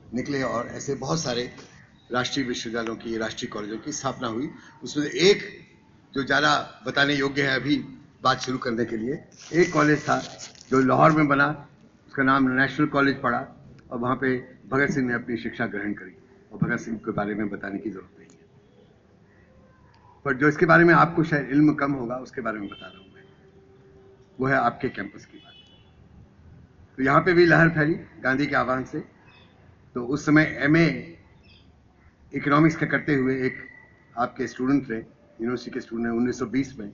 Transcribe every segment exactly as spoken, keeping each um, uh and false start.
निकले और ऐसे बहुत सारे राष्ट्रीय विश्वविद्यालयों की, राष्ट्रीय कॉलेजों की स्थापना हुई। उसमें एक जो ज़्यादा बताने योग्य है अभी बात शुरू करने के लिए, एक कॉलेज था जो लाहौर में बना, उसका नाम नेशनल कॉलेज पड़ा और वहाँ पे भगत सिंह ने अपनी शिक्षा ग्रहण करी, और भगत सिंह के बारे में बताने की जरूरत नहीं है। पर जो इसके बारे में आपको शायद इल्म कम होगा, उसके बारे में बता रहा हूँ मैं, वो है आपके कैंपस की बात। तो यहाँ पे भी लहर फैली गांधी के आह्वान से। तो उस समय एमए इकोनॉमिक्स का करते हुए एक आपके स्टूडेंट थे, यूनिवर्सिटी के स्टूडेंट, उन्नीस सौ बीस में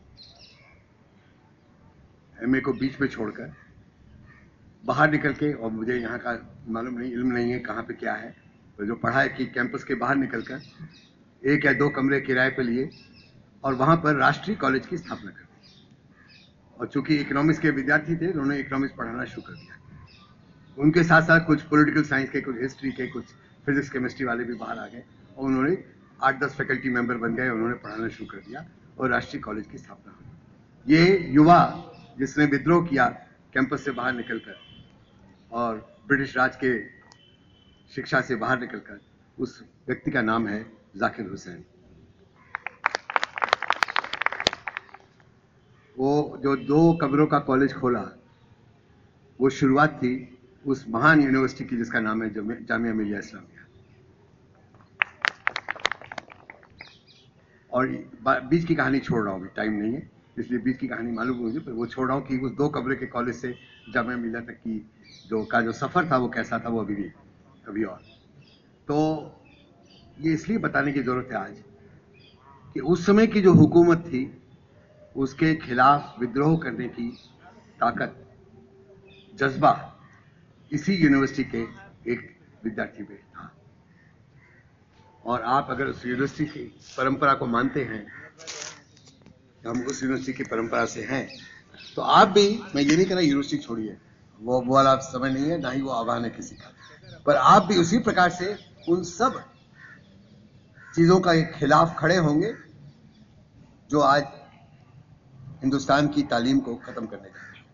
एमए को बीच में छोड़कर बाहर निकल के, और मुझे यहाँ का मालूम नहीं, इल्म नहीं है कहाँ पे क्या है, तो जो पढ़ा है कि कैंपस के बाहर निकलकर एक या दो कमरे किराए पर लिए और वहाँ पर राष्ट्रीय कॉलेज की स्थापना कर दी। और चूंकि इकोनॉमिक्स के विद्यार्थी थे, उन्होंने इकोनॉमिक्स पढ़ाना शुरू कर दिया। उनके साथ साथ कुछ पॉलिटिकल साइंस के, कुछ हिस्ट्री के, कुछ फिजिक्स केमिस्ट्री वाले भी बाहर आ गए और उन्होंने आठ दस फैकल्टी मेंबर बन गए, उन्होंने पढ़ाना शुरू कर दिया और राष्ट्रीय कॉलेज की स्थापना हुई। ये युवा जिसने विद्रोह किया कैंपस से बाहर निकलकर और ब्रिटिश राज के शिक्षा से बाहर निकलकर, उस व्यक्ति का नाम है जाकिर हुसैन। वो जो दो कमरों का कॉलेज खोला, वो शुरुआत थी उस महान यूनिवर्सिटी की जिसका नाम है जामिया मिलिया इस्लामिया। और बीच की कहानी छोड़ रहा हूँ, टाइम नहीं है इसलिए बीच की कहानी मालूम मुझे, पर वो छोड़ रहा हूँ कि उस दो कमरे के कॉलेज से जामिया मिलिया तक की जो का जो सफर था वो कैसा था, वो अभी भी अभी और। तो ये इसलिए बताने की जरूरत है आज कि उस समय की जो हुकूमत थी उसके खिलाफ विद्रोह करने की ताकत, जज्बा इसी यूनिवर्सिटी के एक विद्यार्थी में था। और आप अगर उस यूनिवर्सिटी की परंपरा को मानते हैं, हम उस यूनिवर्सिटी की परंपरा से हैं, तो आप भी, मैं ये नहीं कह रहा यूनिवर्सिटी छोड़िए, वो वो वाला समय नहीं है, ना ही वो आह्वान है किसी का, पर आप भी उसी प्रकार से उन सब चीजों का खिलाफ खड़े होंगे जो आज हिंदुस्तान की तालीम को खत्म करने जा रहे हैं।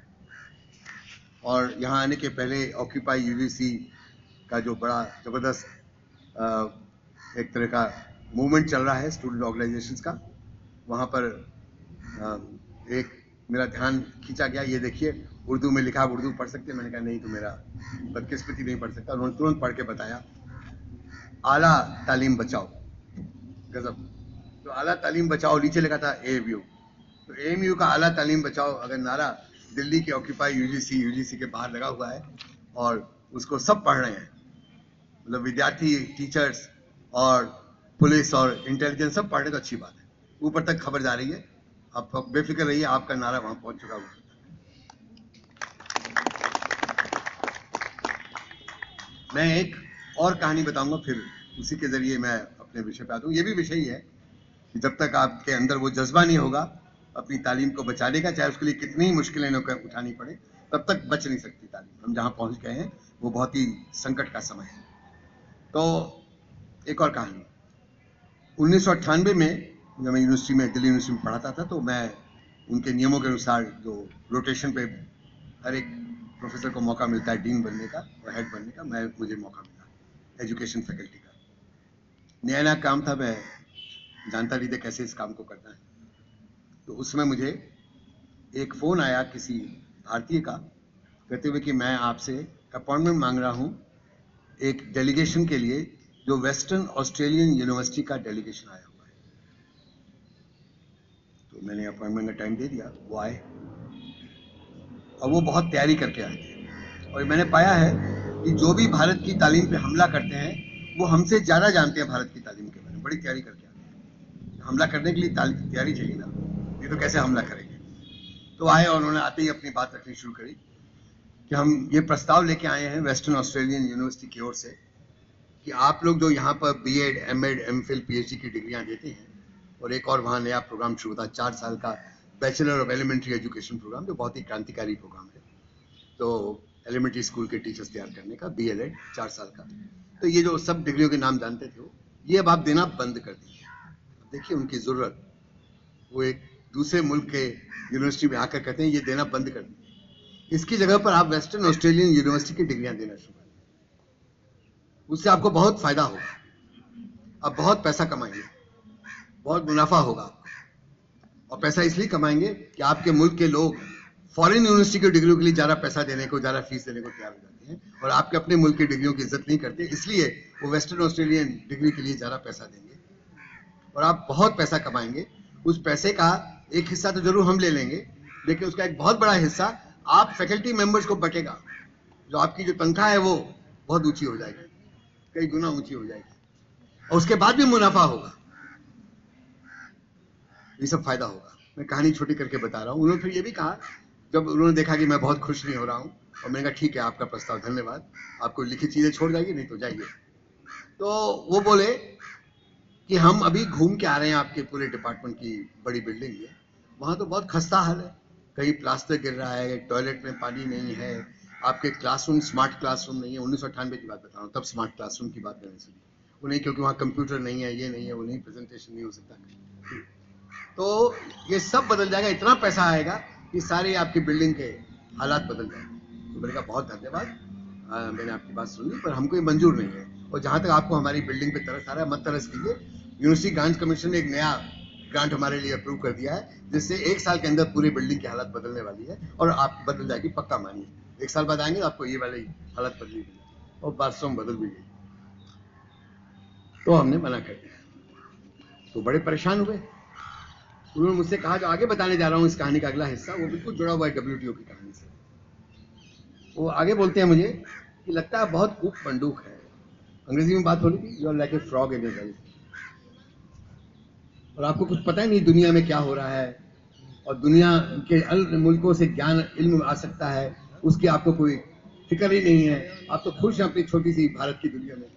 और यहाँ आने के पहले ऑक्यूपाई यूजीसी का जो बड़ा जबरदस्त एक तरह का मूवमेंट चल रहा है स्टूडेंट ऑर्गेनाइजेशंस का, वहाँ पर एक मेरा ध्यान खींचा गया, ये देखिए उर्दू में लिखा, उर्दू पढ़ सकते हैं? मैंने कहा नहीं, तो मेरा बदकिस्मती नहीं पढ़ सकता। उन्होंने तुरंत पढ़ के बताया, आला तालीम बचाओ। गजब। तो आला तालीम बचाओ नीचे लिखा था ए एम यू, तो ए एम यू का आला तालीम बचाओ अगर नारा दिल्ली के ऑक्यूपाई यूजीसी यूजीसी के बाहर लगा हुआ है और उसको सब पढ़ रहे हैं, मतलब विद्यार्थी, टीचर्स और पुलिस और इंटेलिजेंस सब पढ़ रहे, तो अच्छी बात है, ऊपर तक खबर जा रही है, आप बेफिक्र रहिए, आपका नारा वहां पहुंच चुका हुआ। मैं एक और कहानी बताऊंगा, फिर उसी के जरिए मैं अपने विषय पे आता हूँ। ये भी विषय ही है कि जब तक आपके अंदर वो जज्बा नहीं होगा अपनी तालीम को बचाने का, चाहे उसके लिए कितनी मुश्किलें उठानी पड़े, तब तक बच नहीं सकती तालीम। हम जहां पहुंच गए हैं वो बहुत ही संकट का समय है। तो एक और कहानी, उन्नीस सौ अट्ठानवे में जब मैं यूनिवर्सिटी में, दिल्ली यूनिवर्सिटी में पढ़ाता था, तो मैं उनके नियमों के अनुसार जो रोटेशन पे हर एक प्रोफेसर को मौका मिलता है डीन बनने का और हेड बनने का, मैं मुझे मौका मिला एजुकेशन फैकल्टी का। नया नया काम था, मैं जानता नहीं था कैसे इस काम को करना है। तो उसमें मुझे एक फोन आया किसी भारतीय का, कहते हुए कि मैं आपसे अपॉइंटमेंट मांग रहा हूं एक डेलीगेशन के लिए, जो वेस्टर्न ऑस्ट्रेलियन यूनिवर्सिटी का डेलीगेशन आया हुआ है। तो मैंने अपॉइंटमेंट का टाइम दे दिया, वो आए और वो बहुत तैयारी करके आए थे। और मैंने पाया है कि जो भी भारत की तालीम पे हमला करते हैं वो हमसे ज्यादा जानते हैं भारत की तालीम के बारे में, बड़ी तैयारी करके आते हैं। हमला करने के लिए तैयारी चाहिए ना, ये तो कैसे हमला करेंगे। तो आए और उन्होंने आते ही अपनी बात रखनी शुरू करी कि हम ये प्रस्ताव लेके आए हैं वेस्टर्न ऑस्ट्रेलियन यूनिवर्सिटी की ओर से कि आप लोग जो यहाँ पर B Ed, M Ed, M Phil, P H D की डिग्रियां देते हैं, और एक और वहाँ नया प्रोग्राम शुरू था, चार साल का bachelor of elementary education programme, जो बहुत ही क्रांतिकारी प्रोग्राम है। तो एलिमेंट्री स्कूल के टीचर्स तैयार करने का, बी एल एड चार साल का। तो ये जो सब डिग्रियों के नाम जानते थे, ये अब आप देना बंद कर दीजिए। देखिए उनकी जरूरत, वो एक दूसरे मुल्क के यूनिवर्सिटी में आकर कहते हैं ये देना बंद कर दीजिए, इसकी जगह पर आप वेस्टर्न ऑस्ट्रेलियन यूनिवर्सिटी की डिग्रियां देना शुरू करें। उससे आपको बहुत फायदा होगा। आप बहुत पैसा कमाएंगे, बहुत मुनाफा होगा आपको। और पैसा इसलिए कमाएंगे कि आपके मुल्क के लोग फॉरेन यूनिवर्सिटी की डिग्रियों के लिए ज़्यादा पैसा देने को, ज़्यादा फीस देने को तैयार हो जाते हैं, और आपके अपने मुल्क की डिग्रियों की इज्जत नहीं करते, इसलिए वो वेस्टर्न ऑस्ट्रेलियन डिग्री के लिए ज़्यादा पैसा देंगे और आप बहुत पैसा कमाएंगे। उस पैसे का एक हिस्सा तो जरूर हम ले लेंगे, लेकिन उसका एक बहुत बड़ा हिस्सा आप फैकल्टी मेंबर्स को बटेगा। जो आपकी जो तनख्वाह है वो बहुत ऊंची हो जाएगी, कई गुना ऊंची हो जाएगी, और उसके बाद भी मुनाफा होगा। ये सब फायदा होगा। मैं कहानी छोटी करके बता रहा हूँ। उन्होंने फिर ये भी कहा, जब उन्होंने देखा कि मैं बहुत खुश नहीं हो रहा हूँ, और मैंने कहा ठीक है आपका प्रस्ताव धन्यवाद, आपको लिखित चीजें छोड़ जाइए, नहीं तो जाइए। तो वो बोले कि हम अभी घूम के आ रहे हैं आपके पूरे डिपार्टमेंट की बड़ी बिल्डिंग है, वहां तो बहुत खस्ता हाल है, कहीं प्लास्टर गिर रहा है, टॉयलेट में पानी नहीं है, आपके क्लासरूम स्मार्ट क्लासरूम नहीं है। उन्नीस सौ अट्ठानवे की बात बता रहा हूँ, तब स्मार्ट क्लासरूम की बात मैंने सुनी। वो नहीं, क्योंकि वहाँ कंप्यूटर नहीं है, ये नहीं है, वो नहीं, प्रेजेंटेशन नहीं हो सकता। तो ये सब बदल जाएगा, इतना पैसा आएगा कि सारी आपकी बिल्डिंग के हालात बदल जाएंगे। तो मैंने कहा बहुत धन्यवाद, मैंने आपकी बात सुनी, पर हमको ये मंजूर नहीं है। और जहां तक आपको हमारी बिल्डिंग पे तरस आ रहा है, मत तरस कीजिए। यूनिवर्सिटी ग्रांट कमीशन ने एक नया ग्रांट हमारे लिए अप्रूव कर दिया है, जिससे एक साल के अंदर पूरी बिल्डिंग की हालत बदलने वाली है, और आप बदल जाएगी, पक्का मानिए। एक साल बाद आएंगे तो आपको ये वाली हालत बदलेगी, और वास्तव में बदल भी गई। तो हमने मना कर दिया, तो बड़े परेशान हुए। उन्होंने मुझसे कहा, जो आगे बताने जा रहा हूँ इस कहानी का अगला हिस्सा, वो बिल्कुल जुड़ा हुआ है डब्ल्यूटीओ की कहानी से। वो आगे बोलते हैं मुझे कि लगता है बहुत कूक बंदूक है, अंग्रेजी में बात हो रही थी, you are like a frog in a well, और आपको कुछ पता ही नहीं दुनिया में क्या हो रहा है, और दुनिया के अन्य मुल्कों से ज्ञान इल्म आ सकता है, उसकी आपको कोई फिक्र ही नहीं है। आप तो खुश हैं अपनी छोटी सी भारत की दुनिया में।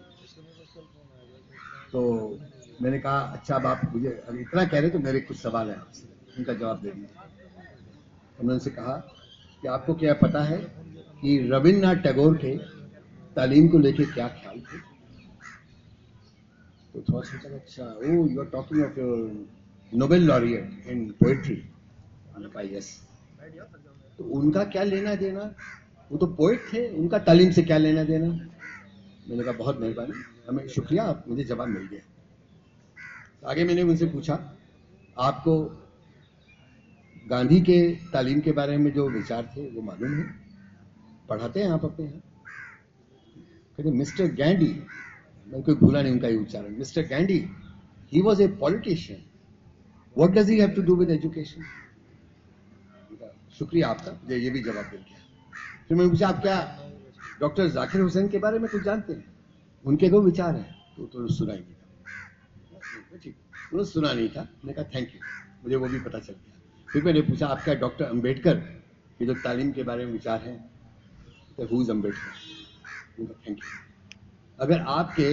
तो मैंने कहा अच्छा, अब आप मुझे अगर इतना कह रहे तो मेरे कुछ सवाल है आपसे, उनका जवाब दे दीजिए। उन्होंने उनसे कहा कि आपको क्या पता है कि रविन्द्रनाथ टैगोर के तालीम को लेके क्या ख्याल थे? तो थोड़ा सोचा, अच्छा, oh you are talking of your Nobel laureate in poetry. मैंने कहा यस। तो उनका क्या लेना देना, वो तो पोएट थे, उनका तालीम से क्या लेना देना? मैंने कहा बहुत मेहरबानी, हमें शुक्रिया, आप मुझे जवाब मिल गया। आगे मैंने उनसे पूछा, आपको गांधी के तालीम के बारे में जो विचार थे वो मालूम है? पढ़ाते हैं आप अपने यहाँ? कहते मिस्टर गैंडी, मैं कोई भूला नहीं उनका ये उच्चारण, mister Gandhi, he was a politician, what does he have to do with education? शुक्रिया आपका, मुझे ये भी जवाब मिल गया। फिर मैंने पूछा, आप क्या डॉक्टर जाकिर हुसैन के बारे में कुछ जानते हैं? उनके दो विचार हैं। तो, तो सुना ही नहीं था, ठीक, उन्होंने सुना नहीं था। मैंने कहा थैंक यू, मुझे वो भी पता चल गया। फिर मैंने पूछा, आपका डॉक्टर अंबेडकर के जो तालीम के बारे में विचार हैं, तो who is Ambedkar? Thank you. अगर आपके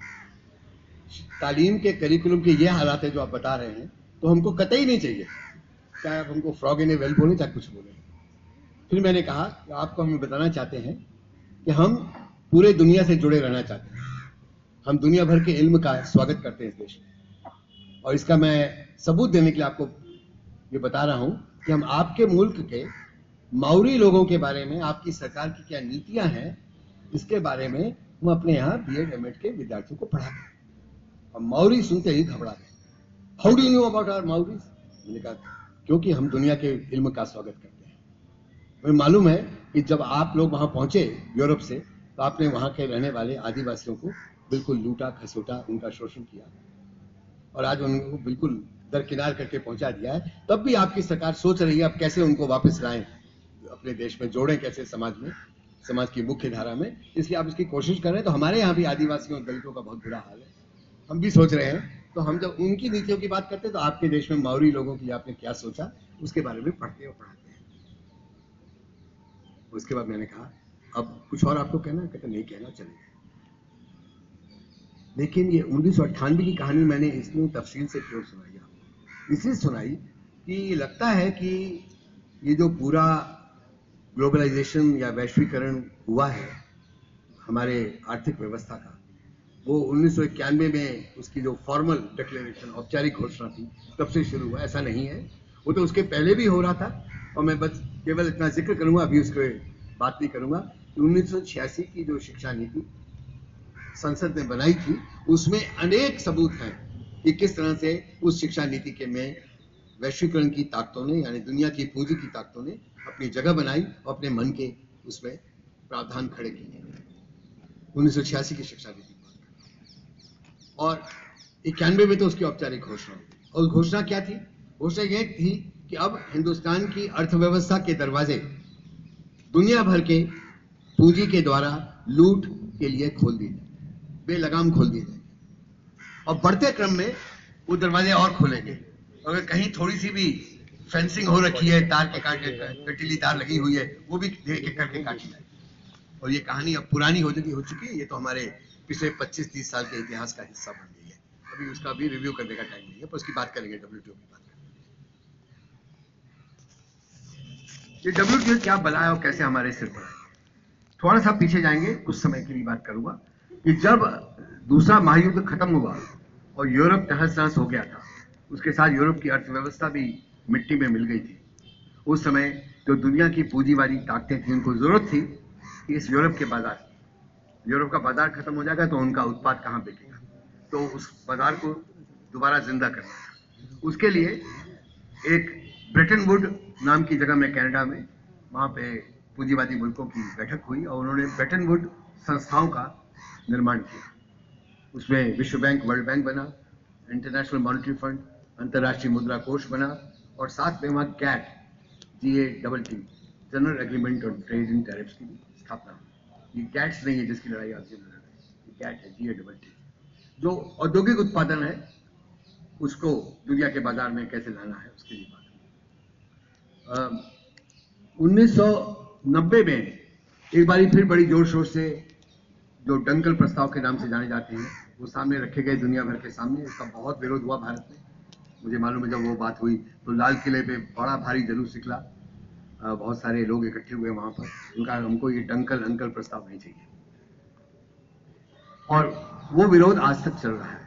तालीम के करिकुलम के ये हालात है जो आप बता रहे हैं, तो हमको कतई नहीं चाहिए, चाहे आप हमको फ्रॉग इन ए वेल बोले चाहे कुछ बोले। फिर मैंने कहा कि आपको हम बताना चाहते हैं कि हम पूरे दुनिया से जुड़े रहना चाहते हैं, हम दुनिया भर के इल्म का स्वागत करते हैं इस देश में, और इसका मैं सबूत देने के लिए आपको ये बता रहा हूं कि हम आपके मुल्क के माउरी लोगों के बारे में, आपकी सरकार की क्या नीतियां हैं, इसके बारे में हम अपने यहाँ बी एड एम एड के विद्यार्थियों को पढ़ाते हैं। और माउरी सुनते ही घबरा गए, how do you know about our Maoris? मैंने कहा क्योंकि हम दुनिया के इल्म का स्वागत करते हैं। मुझे मालूम है कि जब आप लोग वहां पहुंचे यूरोप से, तो आपने वहां के रहने वाले आदिवासियों को बिल्कुल लूटा खसोटा, उनका शोषण किया, और आज उनको बिल्कुल दरकिनार करके पहुंचा दिया है। तब भी आपकी सरकार सोच रही है अब कैसे उनको वापस लाएं, अपने देश में जोड़ें, कैसे समाज में, समाज की मुख्य धारा में। इसलिए आप इसकी कोशिश कर रहे हैं। तो हमारे यहाँ भी आदिवासियों और दलितों का बहुत बुरा हाल है, हम भी सोच रहे हैं। तो हम जब उनकी नीतियों की बात करते हैं, तो आपके देश में माउरी लोगों की आपने क्या सोचा, उसके बारे में पढ़ते और पढ़ाते हैं। उसके बाद मैंने कहा, अब कुछ और आपको कहना है? कहते नहीं, कहना चलेगा। लेकिन ये उन्नीस सौ अट्ठानवे की कहानी मैंने इसमें तफसील से क्यों सुनाई आपको? इसलिए सुनाई कि लगता है कि ये जो पूरा ग्लोबलाइजेशन या वैश्वीकरण हुआ है हमारे आर्थिक व्यवस्था का, वो उन्नीस सौ इक्यानवे में उसकी जो फॉर्मल डिक्लेरेशन, औपचारिक घोषणा थी, तब से शुरू हुआ। ऐसा नहीं है, वो तो उसके पहले भी हो रहा था। और मैं बस केवल इतना जिक्र करूंगा, अभी उसके बात नहीं करूंगा, कि उन्नीस सौ छियासी की जो शिक्षा नीति, संसद ने बनाई थी, उसमें अनेक सबूत हैं कि किस तरह से उस शिक्षा नीति के में वैश्वीकरण की ताकतों ने, यानी दुनिया की पूंजी की ताकतों ने अपनी जगह बनाई और अपने मन के उसमें प्रावधान खड़े किए। उन्नीस सौ छियासी की शिक्षा नीति और इक्यानवे में तो उसकी औपचारिक घोषणा हुई। और घोषणा क्या थी? घोषणा यह थी कि अब हिंदुस्तान की अर्थव्यवस्था के दरवाजे दुनिया भर के पूंजी के द्वारा लूट के लिए खोल दिए, बेलगाम खोल दिए जाएंगे और बढ़ते क्रम में वो दरवाजे और खोलेंगे। अगर कहीं थोड़ी सी भी फेंसिंग हो रखी है, तार के काटे कटीली तार लगी हुई है, वो भी देख के करके काटी जाए। और ये कहानी अब पुरानी हो चुकी हो चुकी है। ये तो हमारे पिछले पच्चीस तीस साल के इतिहास का हिस्सा बन गई है। अभी उसका भी रिव्यू करने का टाइम नहीं है, पर उसकी बात करेंगे, डब्ल्यूटीओ की बात करेंगे। ये डब्ल्यूटीओ क्या बला है और कैसे हमारे सिर पर आए। थोड़ा सा पीछे जाएंगे, कुछ समय के लिए बात करूंगा कि जब दूसरा महायुद्ध खत्म हुआ और यूरोप तहस नहस हो गया था, उसके साथ यूरोप की अर्थव्यवस्था भी मिट्टी में मिल गई थी। उस समय जो दुनिया की पूंजीवादी ताकतें थी, उनको जरूरत थी कि इस यूरोप के बाजार यूरोप का बाजार खत्म हो जाएगा तो उनका उत्पाद कहां बिकेगा, तो उस बाजार को दोबारा जिंदा करना था। उसके लिए एक ब्रेटन वुड नाम की जगह में, कनाडा में, वहां पे पूंजीवादी मुल्कों की बैठक हुई और उन्होंने ब्रेटन वुड संस्थाओं का निर्माण किया। उसमें विश्व बैंक, वर्ल्ड बैंक बना, इंटरनेशनल मॉनिटरी फंड, अंतर्राष्ट्रीय मुद्रा कोष बना और साथ में वहां GATT, G A double T, General Agreement on Trade in Tariffs की स्थापना हुई। ये गैट्स नहीं है जिसकी लड़ाई आपसे लड़ रही है, ये गैट है, जी ए डबल टी, जो औद्योगिक उत्पादन है उसको दुनिया के बाजार में कैसे लाना है उसके लिए बात। उन्नीस सौ नब्बे में एक बारी फिर बड़ी जोर शोर से जो डंकल प्रस्ताव के नाम से जाने जाते हैं, वो सामने रखे गए दुनिया भर के सामने। इसका बहुत विरोध हुआ भारत में। मुझे मालूम है जब वो बात हुई तो लाल किले पे बड़ा भारी जुलूस निकला, बहुत सारे लोग इकट्ठे हुए वहां पर। उनका हमको ये डंकल अंकल प्रस्ताव नहीं चाहिए, और वो विरोध आज तक चल रहा है।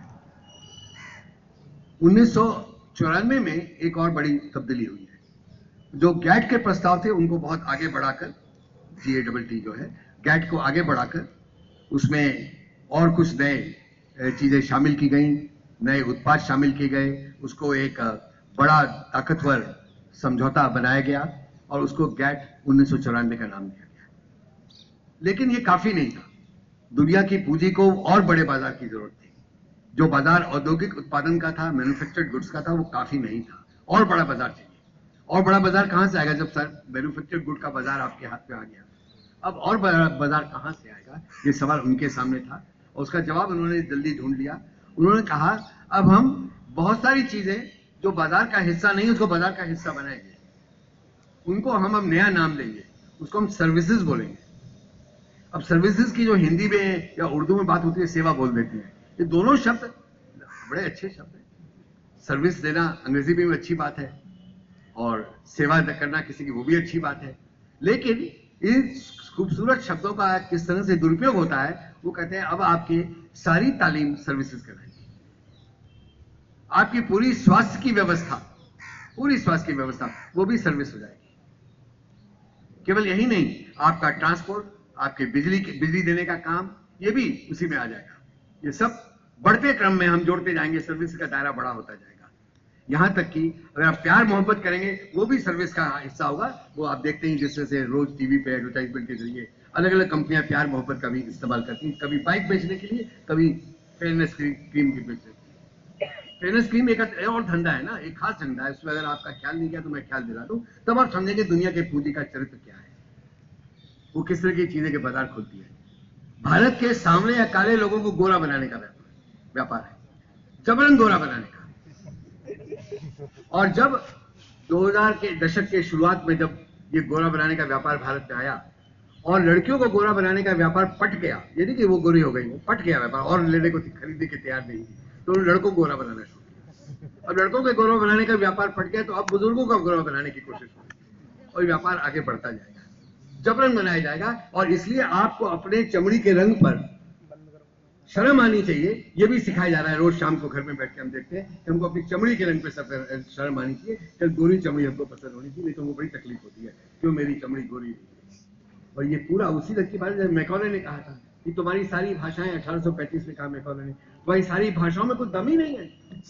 उन्नीस सौ चौरानवे में एक और बड़ी तब्दीली हुई है। जो गैट के प्रस्ताव थे उनको बहुत आगे बढ़ाकर, जी ए डबल टी जो है, गैट को आगे बढ़ाकर उसमें और कुछ नए चीजें शामिल की गई, नए उत्पाद शामिल किए गए, उसको एक बड़ा ताकतवर समझौता बनाया गया और उसको गैट उन्नीस सौ चौरानवे का नाम दिया गया। लेकिन ये काफी नहीं था। दुनिया की पूंजी को और बड़े बाजार की जरूरत थी। जो बाजार औद्योगिक उत्पादन का था, मैन्युफैक्चर्ड गुड्स का था, वो काफी नहीं था। और बड़ा बाजार चाहिए। और बड़ा बाजार कहां से आएगा जब सर मैन्युफैक्चर्ड गुड का बाजार आपके हाथ में आ गया? अब और बड़ा बाजार कहां से आएगा, ये सवाल उनके सामने था और उसका जवाब उन्होंने जल्दी ढूंढ लिया। उन्होंने कहा अब हम बहुत सारी चीजें जो बाजार का हिस्सा नहीं उसको बाजार का हिस्सा बनाएंगे, उनको हम अब नया नाम देंगे, उसको हम सर्विसेज बोलेंगे। अब सर्विसेज की जो हिंदी में या उर्दू में बात होती है, सेवा बोल देती है। ये दोनों शब्द बड़े अच्छे शब्द हैं। सर्विस देना अंग्रेजी में भी अच्छी बात है और सेवा करना किसी की, वो भी अच्छी बात है। लेकिन इन खूबसूरत शब्दों का किस तरह से दुरुपयोग होता है, वो कहते हैं अब आपकी सारी तालीम सर्विसेज कराएंगे, आपकी पूरी स्वास्थ्य की व्यवस्था पूरी स्वास्थ्य की व्यवस्था वो भी सर्विस हो जाएगी। केवल यही नहीं, आपका ट्रांसपोर्ट, आपके बिजली बिजली देने का काम, ये भी उसी में आ जाएगा। ये सब बढ़ते क्रम में हम जोड़ते जाएंगे, सर्विस का दायरा बड़ा होता जाएगा। यहां तक कि अगर आप प्यार मोहब्बत करेंगे वो भी सर्विस का हिस्सा होगा। वो आप देखते हैं जिस तरह से रोज टीवी पे एडवर्टाइजमेंट के जरिए अलग अलग कंपनियां प्यार मोहब्बत का भी इस्तेमाल करती हैं, कभी बाइक बेचने के लिए, कभी फेयरनेस क्रीम की बेचने के लिए। फेयरनेस क्रीम एक और धंधा है ना, एक खास धंधा है। उसमें अगर आपका ख्याल नहीं किया तो मैं ख्याल दिला दूं, तब आप समझेंगे दुनिया के पूंजी का चरित्र क्या है, वो किस तरह की चीजें के बाजार खोलती है। भारत के सांवले या काले लोगों को गोरा बनाने का व्यापार व्यापार है, जबरन गोरा बनाने का। और जब दो हज़ार के दशक के शुरुआत में जब ये गोरा बनाने का व्यापार भारत में आया और लड़कियों को गोरा बनाने का व्यापार पट गया, ये नहीं कि वो गोरी हो गई, वो पट गया व्यापार और लेने को खरीदने के तैयार नहीं थी, तो लड़कों को गोरा बनाना शुरू किया। अब लड़कों के गोरा बनाने का व्यापार पट गया तो अब बुजुर्गों का गोरा बनाने की कोशिश होगी और व्यापार आगे बढ़ता जाएगा, जबरन बनाया जाएगा। और इसलिए आपको अपने चमड़ी के रंग पर शर्म आनी चाहिए, ये भी सिखाया जा रहा है। रोज शाम को घर में बैठ के हम देखते हैं कि हमको अपनी चमड़ी के रंग पे शर्म आनी चाहिए, कि गोरी चमड़ी हमको पसंद होनी चाहिए, नहीं तो वो बड़ी तकलीफ होती है, क्यों मेरी चमड़ी गोरी है। और ये पूरा उसी तक की बात है मैकॉले ने कहा था कि तुम्हारी सारी भाषाएं अठारह सौ पैंतीस में कहा मैकॉले ने, तुम्हारी सारी भाषाओं में कोई दम ही नहीं है,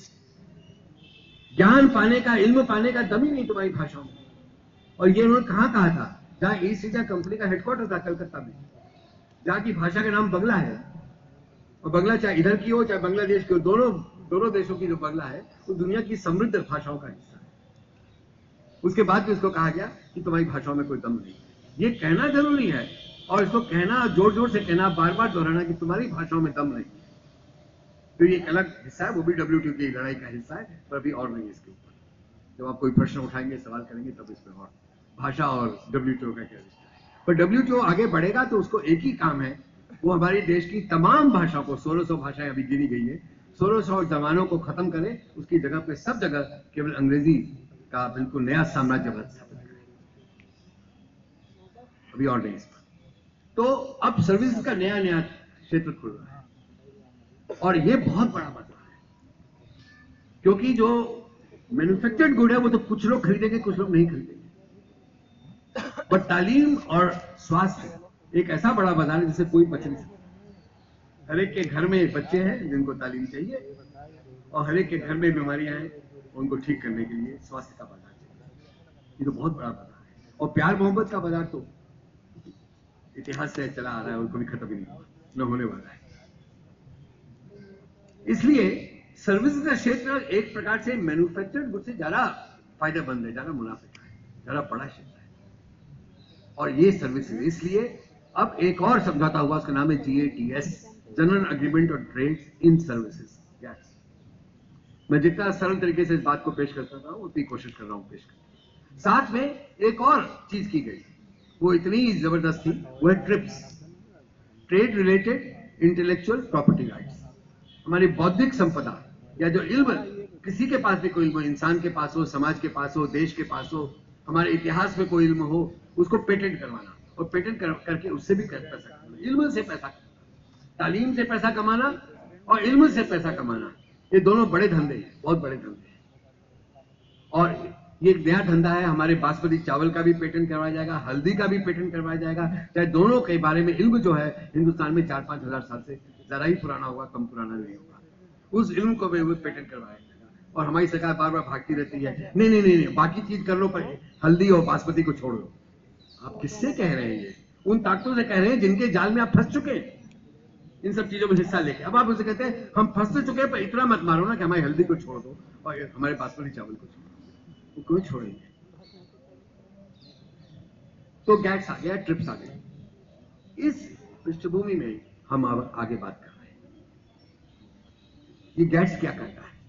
ज्ञान पाने का, इल्म पाने का दम ही नहीं तुम्हारी भाषाओं में। और ये उन्होंने कहाँ कहा था? जहां ईस्ट इंडिया कंपनी का हेडक्वार्टर था कलकत्ता में, जहां की भाषा का नाम बंगला है, और बंगला चाहे इधर की हो चाहे बांग्लादेश की हो, दोनों दोनों देशों की जो बंगला है वो दुनिया की समृद्ध भाषाओं का हिस्सा है। उसके बाद भी उसको कहा गया कि तुम्हारी भाषाओं में कोई दम नहीं। ये कहना जरूरी है, और इसको कहना, जोर जोर से कहना, बार बार दोहराना कि तुम्हारी भाषाओं में दम नहीं, तो ये एक अलग हिस्सा है, वो भी डब्ल्यूटीओ की लड़ाई का हिस्सा है, पर अभी और नहीं है इसके ऊपर। जब आप कोई प्रश्न उठाएंगे, सवाल करेंगे, तब इस पर और भाषा और डब्ल्यूटीओ का क्या रिश्ता है। पर डब्ल्यूटीओ आगे बढ़ेगा तो उसको एक ही काम है, वो हमारे देश की तमाम भाषाओं को, सोलह सौ भाषाएं अभी गिनी गई है, सोलह सौ जमानों को खत्म करे, उसकी जगह पे सब जगह केवल अंग्रेजी का बिल्कुल नया साम्राज्य स्थापित करे। अभी और नहीं इस पर। तो अब सर्विस का नया नया क्षेत्र खुल रहा है, और ये बहुत बड़ा बदलाव है, क्योंकि जो मैन्युफैक्चर्ड गुड है वो तो कुछ लोग खरीदेंगे, कुछ लोग नहीं खरीदेंगे। पर तालीम और स्वास्थ्य एक ऐसा बड़ा बाजार है जिसे कोई बच नहीं सकता। हर एक के घर में बच्चे हैं जिनको तालीम चाहिए, और हर एक के घर में बीमारियां हैं, उनको ठीक करने के लिए स्वास्थ्य का बाजार चाहिए। ये तो बहुत बड़ा बाजार है, और प्यार मोहब्बत का बाजार तो इतिहास से चला आ रहा है, और कभी खत्म ही नहीं हुआ, न होने वाला है। इसलिए सर्विस का क्षेत्र एक प्रकार से मैन्युफैक्चर्ड गुड से ज्यादा फायदेमंद है, ज्यादा मुनाफे का है, ज्यादा बड़ा क्षेत्र है। और ये सर्विस, इसलिए अब एक और समझौता हुआ, उसका नाम है G A T S, General Agreement on Trade in Services. मैं जितना सरल तरीके से इस बात को पेश करता था उतनी कोशिश कर रहा हूं पेश करने। साथ में एक और चीज की गई, वो इतनी जबरदस्त थी, वो है TRIPS, Trade Related Intellectual Property Rights. हमारी बौद्धिक संपदा या जो इल्म, किसी के पास भी कोई इल्म, इंसान के पास हो, समाज के पास हो, देश के पास हो, हमारे इतिहास में कोई इल्म हो, उसको पेटेंट करवाना, और पेटेंट कर, करके उससे भी पैसा कमाना, इल्म से पैसा कमाना, तालीम से पैसा कमाना और इल्म से पैसा कमाना, ये दोनों बड़े धंधे हैं, बहुत बड़े धंधे हैं। और ये एक नया धंधा है। हमारे बासमती चावल का भी पेटेंट करवाया जाएगा, हल्दी का भी पेटेंट करवाया जाएगा, चाहे दोनों के बारे में इल्म जो है हिंदुस्तान में चार पांच हजार साल से जरा ही पुराना होगा, कम पुराना नहीं होगा, उस इल्म को भी पेटेंट करवाया जाएगा। और हमारी सरकार बार बार भागती रहती है, नहीं नहीं नहीं, नहीं बाकी चीज कर लो, पर हल्दी और बासमती को छोड़ दो। आप किससे कह रहे हैं? ये उन ताकतों से कह रहे हैं जिनके जाल में आप फंस चुके हैं, इन सब चीजों में हिस्सा लेके। अब आप उसे कहते हैं हम फंस चुके हैं, पर इतना मत मारो ना कि हमारी हल्दी को छोड़ दो और हमारे बासमती चावल को छोड़ दो, वो क्यों छोड़ेंगे? तो गैट्स आ गया, ट्रिप्स आ गए। इस पृष्ठभूमि में हम अब आगे बात कर रहे हैं, ये गैट्स क्या कहता है?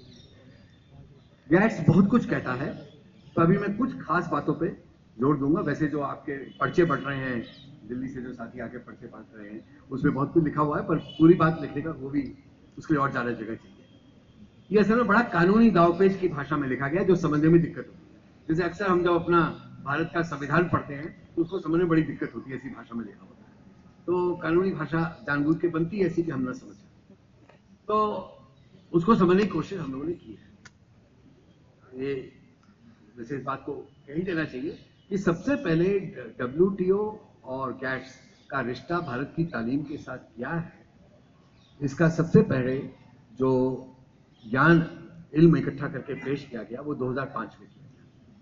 गैट्स बहुत कुछ कहता है, तो अभी मैं कुछ खास बातों पे जोर दूंगा। वैसे जो आपके पर्चे बढ़ रहे हैं, दिल्ली से जो साथी आके पर्चे बांट रहे हैं, उसमें बहुत कुछ लिखा हुआ है, पर पूरी बात लिखने का वो भी, उसके लिए और ज्यादा जगह चाहिए। ये असल में बड़ा कानूनी दावपेच की भाषा में लिखा गया, जो समझने में दिक्कत होती है। जैसे अक्सर हम जब अपना भारत का संविधान पढ़ते हैं तो उसको समझने में बड़ी दिक्कत होती है, ऐसी भाषा में लिखा होता है। तो कानूनी भाषा जानबूझ के बनती है ऐसी कि हम ना समझ, तो उसको समझने की कोशिश हम लोगों ने की है। ये वैसे इस बात को कही देना चाहिए कि सबसे पहले डब्ल्यूटीओ और गैट्स का रिश्ता भारत की तालीम के साथ क्या है, इसका सबसे पहले जो ज्ञान, इल्म इकट्ठा करके पेश किया गया वो दो हज़ार पाँच में किया गया।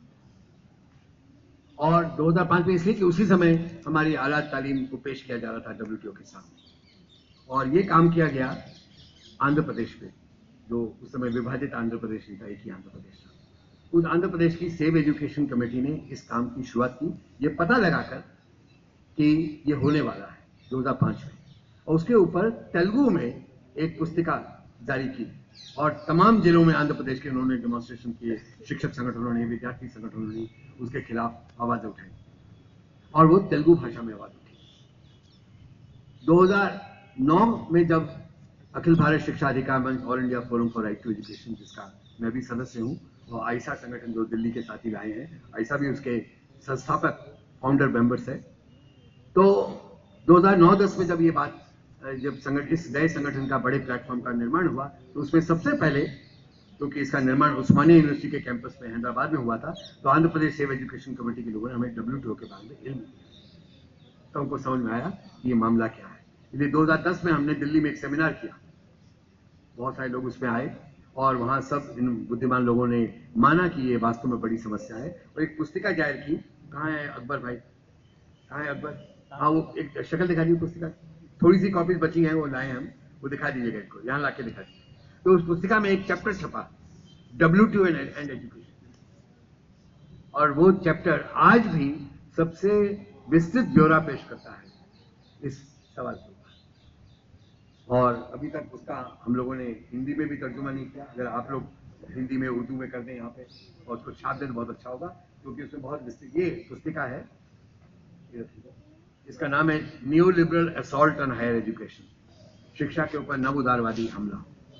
और दो हज़ार पाँच में इसलिए कि उसी समय हमारी आला तालीम को पेश किया जा रहा था डब्ल्यूटीओ के सामने। और ये काम किया गया आंध्र प्रदेश में, जो उस समय विभाजित आंध्र प्रदेश नहीं था, एक ही आंध्र प्रदेश था। उस आंध्र प्रदेश की सेव एजुकेशन कमेटी ने इस काम की शुरुआत की, ये पता लगाकर कि ये होने वाला है दो हज़ार पाँच में, और उसके ऊपर तेलुगु में एक पुस्तिका जारी की, और तमाम जिलों में आंध्र प्रदेश के उन्होंने डेमोन्स्ट्रेशन किए, शिक्षक संगठनों ने, विद्यार्थी संगठनों ने उसके खिलाफ आवाज उठाई, और वो तेलुगु भाषा में आवाज उठी। दो हज़ार नौ में जब अखिल भारत शिक्षा अधिकार मंच, All India Forum for Right to Education, जिसका मैं भी सदस्य हूँ, और आयसा संगठन जो दिल्ली के साथी लाए हैं, आयसा भी उसके संस्थापक फाउंडर मेंबर्स है। तो दो हज़ार नौ दस में जब ये बात, जब संगठन, इस नए संगठन का बड़े प्लेटफॉर्म का निर्माण हुआ, तो उसमें सबसे पहले, क्योंकि इसका निर्माण उस्मानिया यूनिवर्सिटी के कैंपस में हैदराबाद में हुआ था, तो Andhra Pradesh Save Education Committee के लोगों ने हमें डब्ल्यूटीओ के बारे में इल्म दिया, तो हमको समझ में आया कि ये मामला क्या है। इसलिए दो हज़ार दस में हमने दिल्ली में एक सेमिनार किया, बहुत सारे लोग उसमें आए और वहाँ सब इन बुद्धिमान लोगों ने माना कि ये वास्तव में बड़ी समस्या है और एक पुस्तिका जाहिर की। कहाँ है अकबर भाई, कहाँ है अकबर? हाँ, वो एक शक्ल दिखा दी पुस्तिका, थोड़ी सी कॉपीज बची हैं, वो लाए हम, वो दिखा दीजिएगा इनको, यहाँ ला के दिखा दीजिए। तो उस पुस्तिका में एक चैप्टर छपा, W T O and education, और वो चैप्टर आज भी सबसे विस्तृत ब्यौरा पेश करता है इस सवाल पर। और अभी तक उसका हम लोगों ने हिंदी में भी तर्जुमा नहीं किया। अगर आप लोग हिंदी में उर्दू में कर दें यहाँ पे और उसको छाप दें तो बहुत अच्छा होगा, क्योंकि उसमें बहुत विस्तृत ये पुस्तिका है। इसका नाम है New Liberal Assault on Higher Education, शिक्षा के ऊपर नव उदारवादी हमला।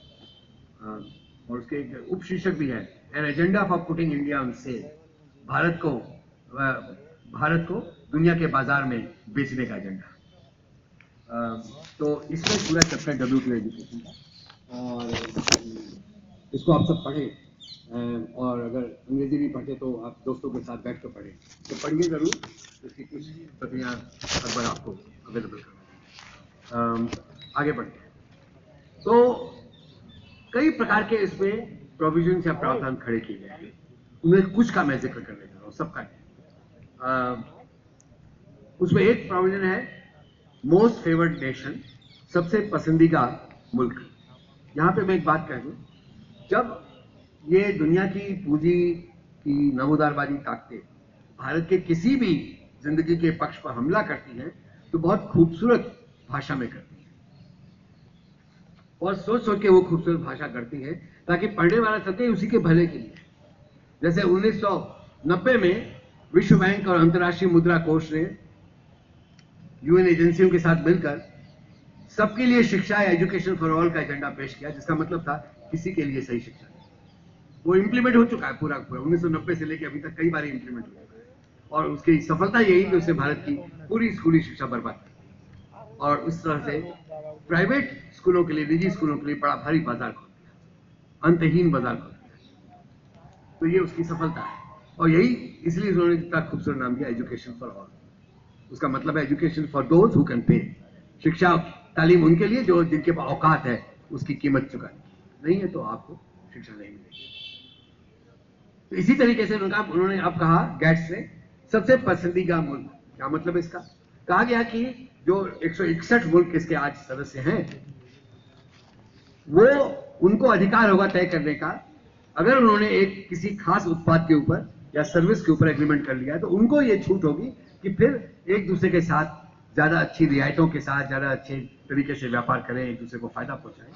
और उसके एक उपशीर्षक भी है, an agenda for putting India on sale, Bharat को भारत को दुनिया के बाजार में बेचने का एजेंडा। तो इसमें पूरा chapter W T O education का, और इसको आप सब पढ़ें, और अगर अंग्रेजी भी पढ़ते तो आप दोस्तों के साथ बैठ कर पढ़ें, तो पढ़िए जरूर। इसकी कुछ प्रतियाँ अकबर आपको अवेलेबल करवा। आगे बढ़ते हैं। तो कई प्रकार के इसमें प्रोविजन या प्रावधान खड़े किए गए हैं, उनमें कुछ का मैं जिक्र करने जा रहा हूँ, सबका नहीं। उसमें एक प्रोविजन है मोस्ट फेवर्ड नेशन, सबसे पसंदीदा मुल्क। यहाँ पे मैं एक बात कह दूं, जब ये दुनिया की पूंजी की नवोदारवादी ताकतें भारत के किसी भी जिंदगी के पक्ष पर हमला करती हैं तो बहुत खूबसूरत भाषा में करती हैं, और सोच सोच के वो खूबसूरत भाषा करती है ताकि पढ़ने वाला सके उसी के भले के लिए। जैसे उन्नीस सौ नब्बे में विश्व बैंक और अंतर्राष्ट्रीय मुद्रा कोष ने यूएन एजेंसियों के साथ मिलकर सबके लिए शिक्षा या एजुकेशन फॉर ऑल का एजेंडा पेश किया, जिसका मतलब था किसी के लिए सही शिक्षा। वो इंप्लीमेंट हो चुका है पूरा पूरा उन्नीस सौ नब्बे से लेकर अभी तक कई बार इंप्लीमेंट हो चुका है, और उसकी सफलता यही कि उसने भारत की पूरी स्कूली शिक्षा बर्बाद कर दी और उस तरह से प्राइवेट स्कूलों के लिए, निजी स्कूलों के लिए बड़ा भारी बाजार खोल दिया, अंतहीन बाजार खोल दिया। तो ये उसकी सफलता है, और यही इसलिए उन्होंने इतना खूबसूरत नाम दिया एजुकेशन फॉर ऑल। उसका मतलब है education for those who can pay, शिक्षा तालीम उनके लिए जो जिनके पास औकात है उसकी कीमत चुकाने की, नहीं है तो आपको शिक्षा नहीं मिलेगी। तो इसी तरीके से उन्होंने उन्होंने अब कहा गेट्स ने सबसे पसंदीदा मुल्क, क्या मतलब इसका? कहा गया कि जो एक सौ इकसठ मुल्क इसके आज सदस्य हैं, वो उनको अधिकार होगा तय करने का, अगर उन्होंने एक किसी खास उत्पाद के ऊपर या सर्विस के ऊपर एग्रीमेंट कर लिया है तो उनको ये छूट होगी कि फिर एक दूसरे के साथ ज्यादा अच्छी रियायतों के साथ ज्यादा अच्छे तरीके से व्यापार करें, एक दूसरे को फायदा पहुंचाएं।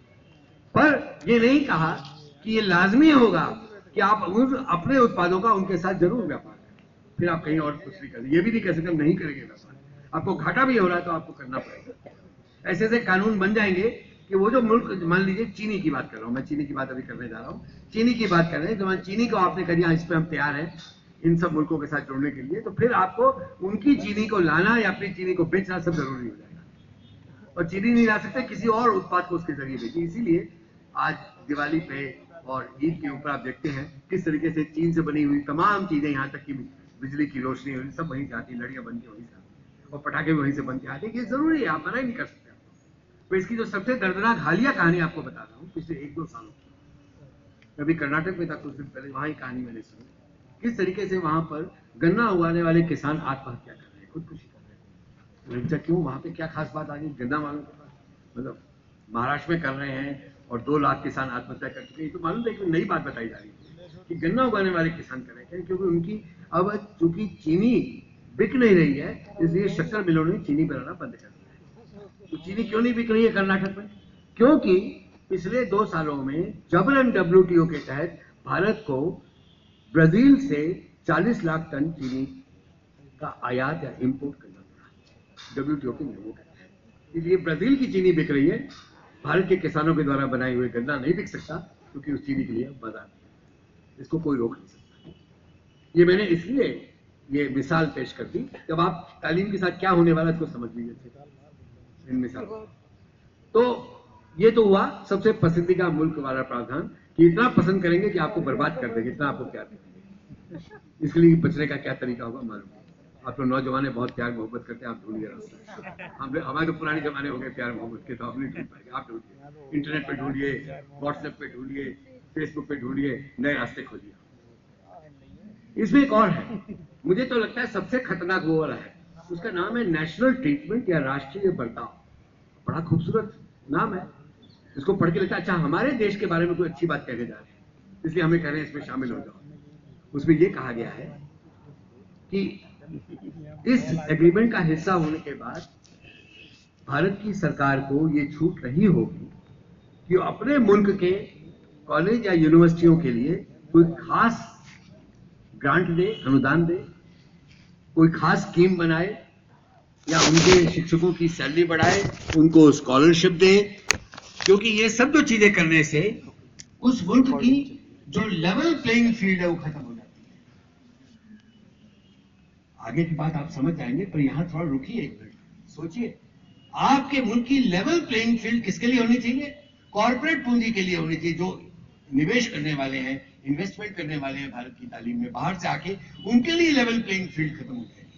पर ये नहीं कहा कि ये लाजमी होगा कि आप अपने उत्पादों का उनके साथ जरूर व्यापार करें, फिर आप कहीं और कुछ भी करें। ये भी नहीं कह सकते हम नहीं करेंगे व्यापार, आपको घाटा भी हो रहा है तो आपको करना पड़ेगा। ऐसे ऐसे कानून बन जाएंगे कि वो जो मुल्क, मान लीजिए चीनी की बात कर रहा हूं मैं, चीनी की बात अभी करने जा रहा हूं, चीनी की बात कर रहे हैं, तो चीनी को आपने कह दिया इस पे हम तैयार हैं इन सब मुल्कों के साथ जुड़ने के लिए, तो फिर आपको उनकी चीनी को लाना या अपनी चीनी को बेचना सब जरूरी हो जाएगा, और चीनी नहीं ला सकते, किसी और उत्पाद को उसके जरिए बेचिए। इसीलिए आज दिवाली पे और ईद के ऊपर आप देखते हैं किस तरीके से चीन से बनी हुई तमाम चीजें, यहाँ तक कि बिजली की रोशनी हो सब वहीं से आती, लड़ियां बन के वहीं से आती और पटाखे भी वहीं से बन के आते। ये जरूरी है, आप मना ही नहीं कर सकते। तो इसकी जो सबसे दर्दनाक हालिया कहानी आपको बताता हूँ, पिछले एक दो सालों में अभी कर्नाटक में था कुछ दिन पहले, वहां की कहानी मैंने सुनी किस तरीके से वहां पर गन्ना उगाने वाले किसान आत्महत्या कर रहे हैं, खुदकुशी कर रहे हैं। क्यों? वहां पे क्या खास बात आ गई गन्ना वालों के पास? मतलब महाराष्ट्र में कर रहे हैं और दो लाख किसान आत्महत्या कर चुके हैं, तो मालूम है कि नई बात बताई जा रही है कि गन्ना उगाने वाले किसान कर रहे हैं, क्योंकि उनकी अब चूंकि चीनी बिक नहीं रही है इसलिए शक्कर मिलों ने चीनी बनाना बंद कर दिया है। तो चीनी क्यों नहीं बिक रही है कर्नाटक में? क्योंकि पिछले दो सालों में जबरन डब्ल्यू टी ओ के तहत भारत को ब्राजील से चालीस लाख टन चीनी का आयात या इंपोर्ट करना पड़ा डब्ल्यू टी ओ के नियमों के तहत। इसलिए ब्राजील की चीनी बिक रही है, भारत के किसानों के द्वारा बनाए हुए गन्ना नहीं बिक सकता, क्योंकि उस चीनी के लिए बाजार है, इसको कोई रोक नहीं सकता। ये मैंने इसलिए ये मिसाल पेश कर दी, जब आप तालीम के साथ क्या होने वाला है इसको समझ लीजिए इन मिसाल। तो ये तो हुआ सबसे पसंदीदा मुल्क वाला प्रावधान कि इतना पसंद करेंगे कि आपको बर्बाद कर देंगे, इतना आपको क्या देंगे, इसके लिए बचने का क्या तरीका होगा मालूम। आप लोग नौजवान बहुत प्यार मोहब्बत करते हैं, आप ढूंढिए रास्ता। हम हमारे तो पुराने जमाने हो गए प्यार मोहब्बत के, तो हम नहीं ढूंढ पाएंगे, आप ढूंढिए। इंटरनेट पे ढूंढिए, व्हाट्सएप पे ढूंढिए, फेसबुक पे ढूंढिए, नए रास्ते खोजिए। इसमें एक और है, मुझे तो लगता है सबसे खतरनाक वो वाला है, उसका नाम है नेशनल ट्रीटमेंट या राष्ट्रीय बर्ताव। बड़ा खूबसूरत नाम है, इसको पढ़ के लगता है अच्छा हमारे देश के बारे में कोई अच्छी बात कहने जा रहे हैं, इसलिए हमें कह रहे हैं इसमें शामिल हो जाओ। उसमें यह कहा गया है कि इस एग्रीमेंट का हिस्सा होने के बाद भारत की सरकार को यह छूट नहीं होगी कि अपने मुल्क के कॉलेज या यूनिवर्सिटियों के लिए कोई खास ग्रांट दे, अनुदान दे, कोई खास स्कीम बनाए, या उनके शिक्षकों की सैलरी बढ़ाए, उनको स्कॉलरशिप दे, क्योंकि ये सब जो चीजें करने से उस मुल्क की जो लेवल प्लेइंग फील्ड है वो खत्म हो जाती है। आगे की बात आप समझ जाएंगे, पर यहां थोड़ा रुकिए एक मिनट, सोचिए। आपके मुल्क की लेवल प्लेइंग फील्ड किसके लिए होनी चाहिए? कॉर्पोरेट पूंजी के लिए होनी चाहिए, जो निवेश करने वाले हैं, इन्वेस्टमेंट करने वाले हैं भारत की तालीम में, बाहर से आके उनके लिए लेवल प्लेइंग फील्ड खत्म हो जाएगी।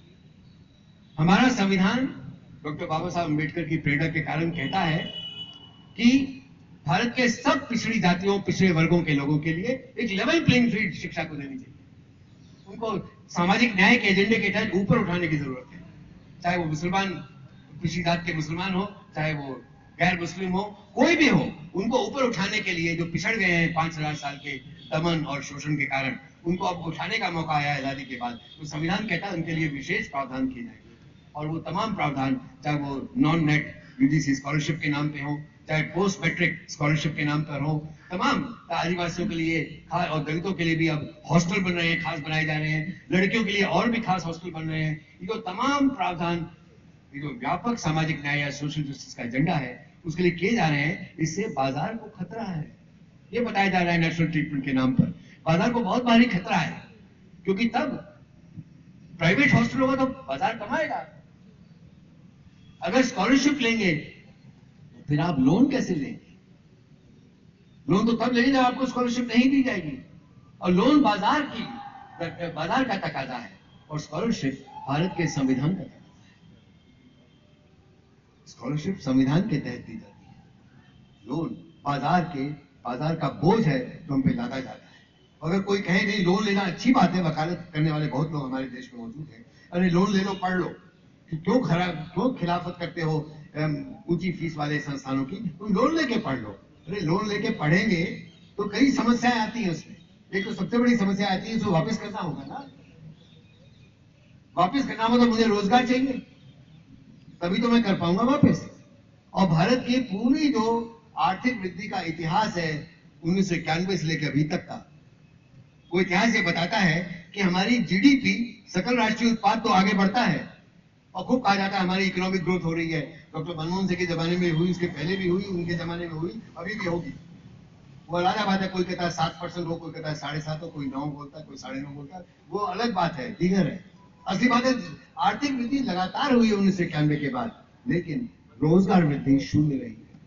हमारा संविधान डॉक्टर बाबा साहब अम्बेडकर की प्रेरणा के कारण कहता है कि भारत के सब पिछड़ी जातियों, पिछड़े वर्गों के लोगों के लिए एक लेवल प्लेइंग फील्ड शिक्षा को देनी चाहिए। उनको सामाजिक न्याय के एजेंडे के तहत ऊपर उठाने की जरूरत है, चाहे वो मुसलमान, पिछड़ी जात के मुसलमान हो, चाहे वो गैर मुस्लिम हो, कोई भी हो, उनको ऊपर उठाने के लिए जो पिछड़ गए हैं पांच हजार साल के दमन और शोषण के कारण, उनको अब उठाने का मौका आया आजादी के बाद। तो संविधान कहता है उनके लिए विशेष प्रावधान किए जाएंगे, और वो तमाम प्रावधान, चाहे वो नॉन नेट यूजीसी स्कॉलरशिप के नाम पे हो, चाहे पोस्ट मैट्रिक स्कॉलरशिप के नाम पर हो, तमाम आदिवासियों के लिए खास और दलितों के लिए भी अब हॉस्टल बन रहे हैं, खास बनाए जा रहे हैं, लड़कियों के लिए और भी खास हॉस्टल बन रहे हैं। ये जो तमाम प्रावधान, ये जो व्यापक सामाजिक न्याय या सोशल जस्टिस का एजेंडा है, उसके लिए किए जा रहे हैं, इससे बाजार को खतरा है। ये बताया जा रहा है नेशनल ट्रीटमेंट के नाम पर बाजार को बहुत भारी खतरा है, क्योंकि तब प्राइवेट हॉस्टल होगा तो बाजार कमाएगा। अगर स्कॉलरशिप लेंगे तो फिर आप लोन कैसे लेंगे? लोन तो तब लेंगे जब आपको स्कॉलरशिप नहीं दी जाएगी, और लोन बाजार की बाजार का तकाजा है, और स्कॉलरशिप भारत के संविधान का तकाजा है। स्कॉलरशिप संविधान के तहत दी जाती है, लोन बाजार के बाजार का बोझ है जो हम पे लादा जाता है। अगर कोई कहे नहीं लोन लेना अच्छी बात है, वकालत करने वाले बहुत लोग हमारे देश में मौजूद हैं, अरे लोन ले लो, पढ़ लो, क्यों खराब क्यों खिलाफत करते हो ऊंची फीस वाले संस्थानों की? तुम लोन लेके पढ़ लो। अरे लोन लेके पढ़ेंगे तो कई समस्याएं आती हैं उसमें, एक तो सबसे बड़ी समस्या आती है, उसको वापस करना होगा ना। वापस करना होगा तो मुझे रोजगार चाहिए, तभी तो मैं कर पाऊंगा वापस। और भारत की पूरी जो आर्थिक वृद्धि का इतिहास है उन्नीस सौ इक्यानवे से लेकर अभी तक का, वो इतिहास ये बताता है कि हमारी जीडीपी, सकल राष्ट्रीय उत्पाद तो आगे बढ़ता है, और खूब कहा जाता है हमारी इकोनॉमिक ग्रोथ हो रही है। डॉक्टर मनमोहन सिंह के जमाने में हुई, उसके पहले भी हुई, उनके जमाने में हुई, अभी भी होगी। वो अलग बात है, कोई कहता है सात परसेंट हो, कोई कहता है साढ़े सात हो, कोई नौ बोलता है, कोई साढ़े नौ बोलता है, वो अलग बात है, दीगर है। असली बात है आर्थिक वृद्धि लगातार हुई है उन्नीस सौ इक्यानवे के बाद, लेकिन रोजगार वृद्धि शून्य रही है,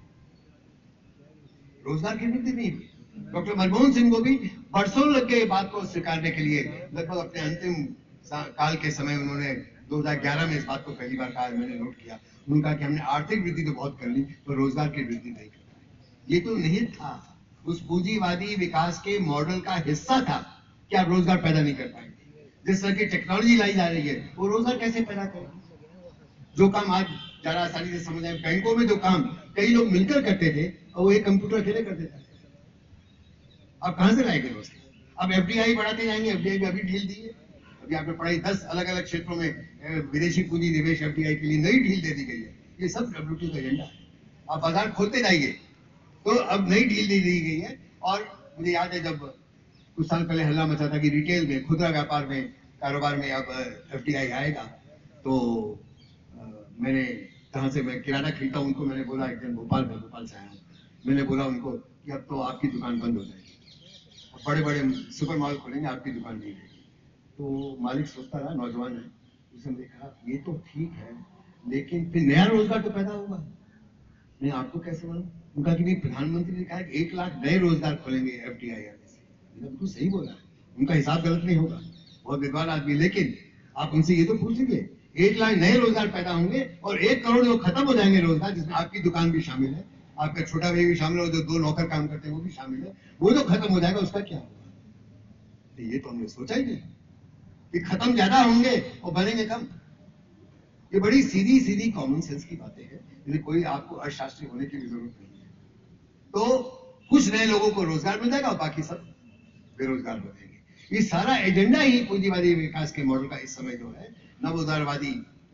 रोजगार की वृद्धि नहीं हुई। डॉक्टर मनमोहन सिंह को भी बरसों लग गए बात को स्वीकारने के लिए, लगभग अपने अंतिम काल के समय उन्होंने दो हज़ार ग्यारह में इस बात को पहली बार कहा, मैंने नोट किया, उन्होंने कहा कि हमने आर्थिक वृद्धि तो बहुत कर ली, तो रोजगार की वृद्धि नहीं कर पाए। ये तो नहीं था उस पूंजीवादी विकास के मॉडल का हिस्सा था कि आप रोजगार पैदा नहीं कर पाएंगे। जिस तरह की टेक्नोलॉजी लाई जा रही है वो रोजगार कैसे पैदा करेगी? जो काम आज जरा आसानी से समझ आए, बैंकों में जो काम कई लोग मिलकर करते थे और वो एक कंप्यूटर अकेले कर देता है, अब कहां से लाएंगे रोजगार? अब एफडीआई बढ़ाते जाएंगे, एफडीआई भी अभी ढील दी है, अभी आपने पढ़ाई दस अलग अलग क्षेत्रों में विदेशी पूंजी निवेश एफडीआई के लिए नई ढील दे दी गई है। ये सब डब्ल्यूटीओ का एजेंडा है, आप बाजार खोलते जाइए। तो अब नई ढील दे दी गई है, और मुझे याद है जब कुछ साल पहले हल्ला मचा था कि रिटेल में, खुदरा व्यापार में, कारोबार में अब एफडीआई आएगा, तो आ, मैंने कहां से, मैं किराना खरीदता हूं, उनको मैंने बोला, एक दिन भोपाल में, भोपाल से आया हूं, मैंने बोला उनको कि अब तो आपकी दुकान बंद हो जाएगी, बड़े बड़े सुपर मॉल खोलेंगे, आपकी दुकान नहीं रहेगी। तो मालिक सोचता रहा, नौजवान है, उसने देखा ये तो ठीक है, लेकिन फिर नया रोजगार तो पैदा होगा, मैं आपको कैसे मालूम? उनका कि नहीं, प्रधानमंत्री ने कहा कि एक लाख नए रोजगार खोलेंगे एफडीआई आने से। बिल्कुल सही बोला है, उनका हिसाब गलत नहीं होगा, बहुत विद्वान आदमी। लेकिन आप उनसे ये तो पूछ लीजिए, एक लाख नए रोजगार पैदा होंगे और एक करोड़ जो खत्म हो जाएंगे रोजगार, जिसमें आपकी दुकान भी शामिल है, आपका छोटा भाई भी शामिल है, जो दो नौकर काम करते हैं वो भी शामिल है, वो जो खत्म हो जाएगा उसका क्या होगा? तो ये तो हमने सोचा ही नहीं कि खत्म ज्यादा होंगे और बनेंगे कम। ये बड़ी सीधी सीधी कॉमन सेंस की बातें हैं, जिन्हें कोई आपको अर्थशास्त्री होने की भी जरूरत नहीं है। तो कुछ नए लोगों को रोजगार मिल जाएगा और बाकी सब बेरोजगार हो जाएंगे। ये सारा एजेंडा ही पूंजीवादी विकास के मॉडल का इस समय जो है नव उदारवादी